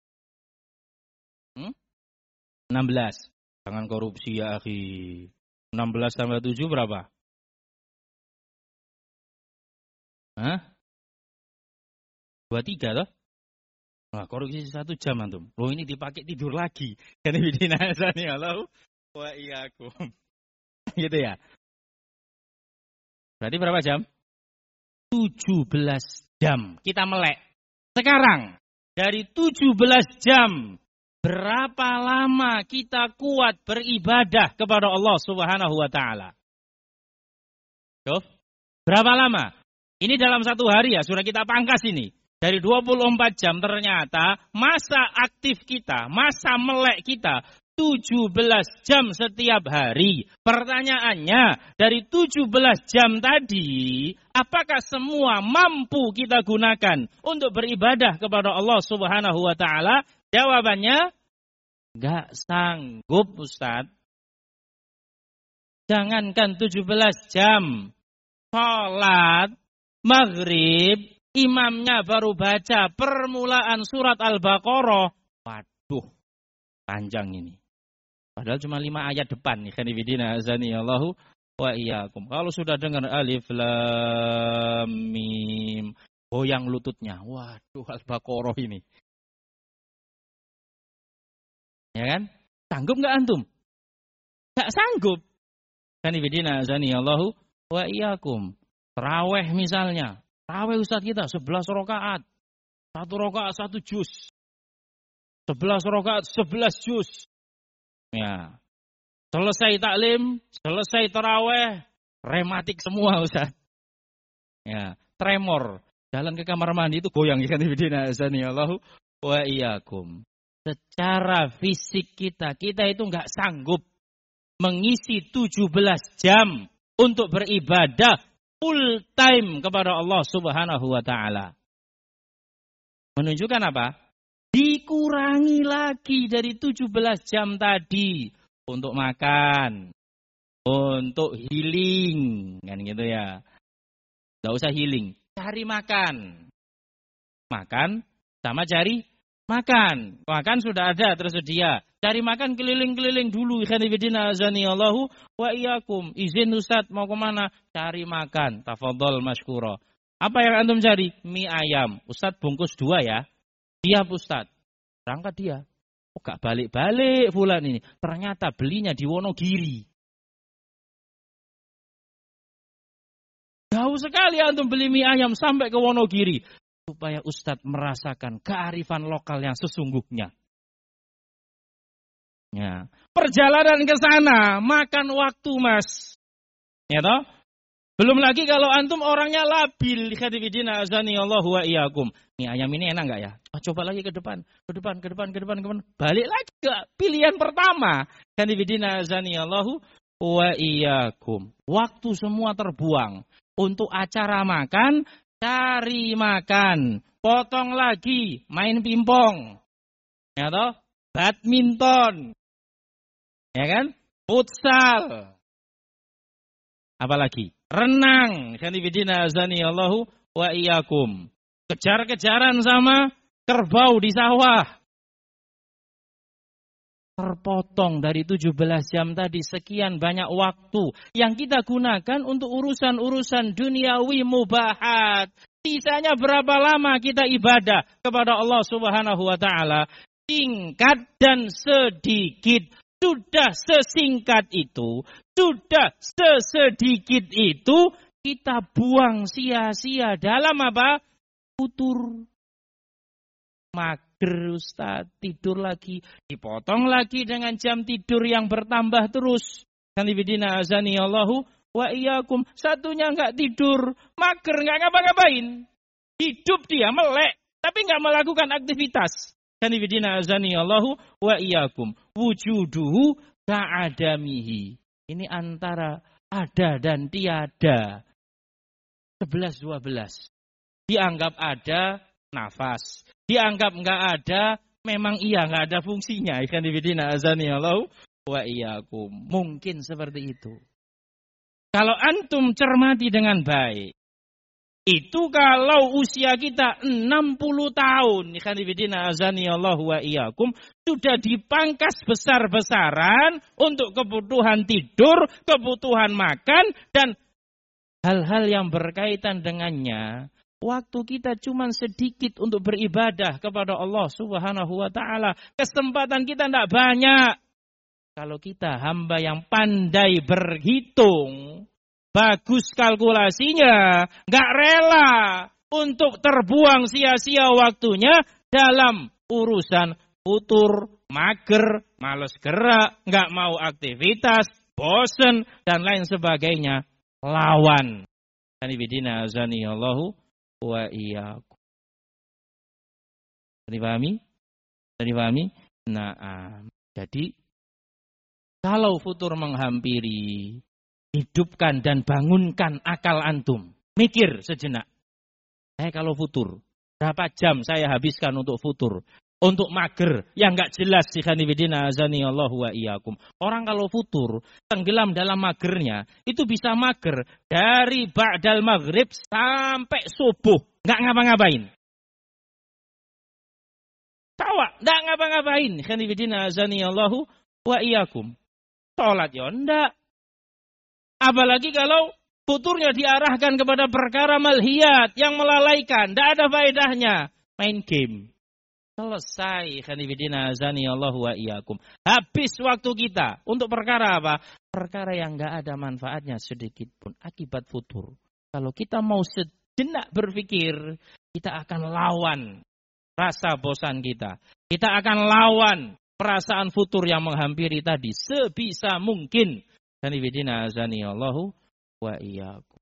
Hmm? enam belas. Jangan korupsi ya akhi. enam belas tambah tujuh berapa? Hah? dua puluh tiga toh? Nah, koreksi satu jam antum. Loh ini dipakai tidur lagi. Kan bidina azani Allah wa iyyakum. Gitu ya. Berarti berapa jam? tujuh belas jam kita melek. Sekarang dari tujuh belas jam berapa lama kita kuat beribadah kepada Allah Subhanahu wa taala? Tuh. Berapa lama? Ini dalam satu hari ya, sudah kita pangkas ini. Dari dua puluh empat jam ternyata masa aktif kita, masa melek kita tujuh belas jam setiap hari. Pertanyaannya, dari tujuh belas jam tadi, apakah semua mampu kita gunakan untuk beribadah kepada Allah Subhanahu wa taala? Jawabannya, enggak sanggup, Ustaz. Jangankan tujuh belas jam. Salat maghrib, imamnya baru baca permulaan surat Al-Baqarah. Waduh, panjang ini. Padahal cuma lima ayat depan. Khanifidina azani Allahu wa iyyakum. Kalau sudah dengar alif lam mim, goyang lututnya. Waduh, Al-Baqarah ini. Ya kan? Sanggup nggak antum? Nggak sanggup. Khanifidina azani Allahu wa iyyakum. Tarawih misalnya. Tarawih Ustaz kita sebelas rakaat. Satu rakaat satu juz. sebelas rakaat sebelas juz. Ya. Selesai taklim, selesai tarawih, rematik semua Ustaz. Ya, tremor. Jalan ke kamar mandi itu goyang ya kan Allahu wa iyyakum. Secara fisik kita, kita itu enggak sanggup mengisi tujuh belas jam untuk beribadah full time kepada Allah Subhanahu wa taala. Menunjukkan apa? Dikurangi lagi dari tujuh belas jam tadi untuk makan, untuk healing, kan gitu ya. Enggak usah healing, cari makan. Makan sama cari makan. Makan sudah ada tersedia. Cari makan keliling-keliling dulu. Ikhwanifidina azani Allahu wa iyyakum. Izin Ustaz mau kemana? Cari makan. Tafadhol masykura. Apa yang antum cari? Mie ayam. Ustaz bungkus dua ya. Siap Ustaz. Berangkat dia. Oh gak balik-balik fulan ini. Ternyata belinya di Wonogiri. Jauh sekali antum beli mie ayam sampai ke Wonogiri. Supaya Ustaz merasakan kearifan lokal yang sesungguhnya. Ya. Perjalanan ke sana makan waktu Mas. Ya toh? Belum lagi kalau antum orangnya labil, khadifidina azani Allahu wa iyyakum. Nih ayam ini enak enggak ya? Oh, coba lagi ke depan, ke depan, ke depan, ke depan, ke depan. Balik lagi ke pilihan pertama. Khadifidina azani Allahu wa iyyakum. Waktu semua terbuang untuk acara makan, cari makan, potong lagi, main pingpong. Ya toh? Badminton. Ya kan? Futsal. Apalagi? Renang. Khanifidina azani Allahu wa iyyakum. Kejar-kejaran sama kerbau di sawah. Terpotong dari tujuh belas jam tadi sekian banyak waktu yang kita gunakan untuk urusan-urusan duniawi mubahat. Sisanya berapa lama kita ibadah kepada Allah Subhanahu wa taala? Singkat dan sedikit. Sudah sesingkat itu, sudah sesedikit itu, kita buang sia-sia dalam apa? Futur. Mager Ustaz, tidur lagi. Dipotong lagi dengan jam tidur yang bertambah terus. Khanifidina azani Allahu wa iyyakum. Satunya enggak tidur, mager, enggak ngapa-ngapain. Hidup dia melek, tapi enggak melakukan aktivitas. Khanifidina azani Allahu wa iyyakum. Wujuduhu ka'adamihi. Ini antara ada dan tiada. sebelas dua belas. Dianggap ada nafas. Dianggap enggak ada, memang iya enggak ada fungsinya. Khanifidina azani Allahu wa iyyakum. Mungkin seperti itu. Kalau antum cermati dengan baik, Itu kalau usia kita enam puluh tahun, ikhwanifidina azani Allah wa iyyakum, sudah dipangkas besar-besaran untuk kebutuhan tidur, kebutuhan makan, dan hal-hal yang berkaitan dengannya. Waktu kita cuma sedikit untuk beribadah kepada Allah Subhanahu wa ta'ala. Kesempatan kita tidak banyak. Kalau kita hamba yang pandai berhitung, bagus kalkulasinya, nggak rela untuk terbuang sia-sia waktunya dalam urusan futur, mager, males gerak, nggak mau aktivitas, bosen, dan lain sebagainya. Lawan. Kanibidina azani Allahu wa iyyakum. Dipahami? Dipahami? Nah, jadi kalau futur menghampiri, hidupkan dan bangunkan akal antum. Mikir sejenak. Eh kalau futur, berapa jam saya habiskan untuk futur? Untuk mager yang enggak jelas. Ikhwanifidina azani Allahu wa iyyakum. Orang kalau futur, tenggelam dalam magernya, itu bisa mager dari ba'dal maghrib sampai subuh. Enggak ngapa-ngapain. Tawa, enggak ngapa-ngapain. Ikhwanifidina azani Allahu wa iyyakum. Sholat ya enggak. Apalagi kalau futurnya diarahkan kepada perkara malhiyat yang melalaikan. Tidak ada faedahnya. Main game. Selesai. Khanifidina azani Allahu wa iyyakum. Habis waktu kita. Untuk perkara apa? Perkara yang enggak ada manfaatnya sedikit pun. Akibat futur. Kalau kita mau sejenak berpikir. Kita akan lawan rasa bosan kita. Kita akan lawan perasaan futur yang menghampiri tadi sebisa mungkin. Kanibidina azani Allahu wa iyyakum.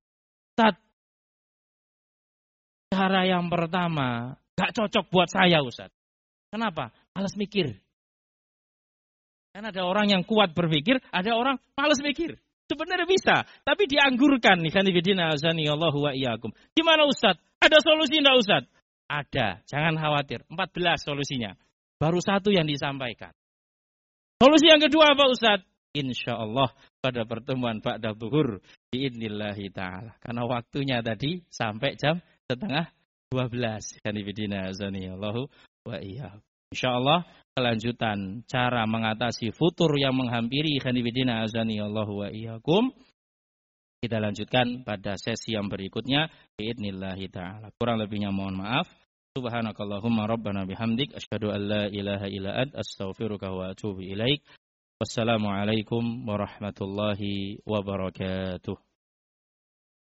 Cara yang pertama gak cocok buat saya, Ustaz. Kenapa? Malas mikir. Kan ada orang yang kuat berpikir, ada orang malas mikir. Sebenarnya bisa, tapi dianggurkan. Kanibidina azani Allahu wa iyyakum. Gimana Ustaz? Ada solusi enggak Ustaz? Ada, jangan khawatir. empat belas solusinya. Baru satu yang disampaikan. Solusi yang kedua apa Ustaz? Insya Allah pada pertemuan ba'da zuhur. Bi'idnillahi ta'ala. Karena waktunya tadi sampai jam setengah dua belas. Kanibidina azani Allahu wa iyyakum. Insya Allah kelanjutan cara mengatasi futur yang menghampiri. Kanibidina azani Allahu wa iyyakum. Kita lanjutkan pada sesi yang berikutnya. Bi'idnillahi ta'ala. Kurang lebihnya mohon maaf. Subhanakallahumma rabbana bihamdik asyhadu an la ilaha illa ant astaghfiruka wa atubu ilaik. Wassalamualaikum warahmatullahi wabarakatuh.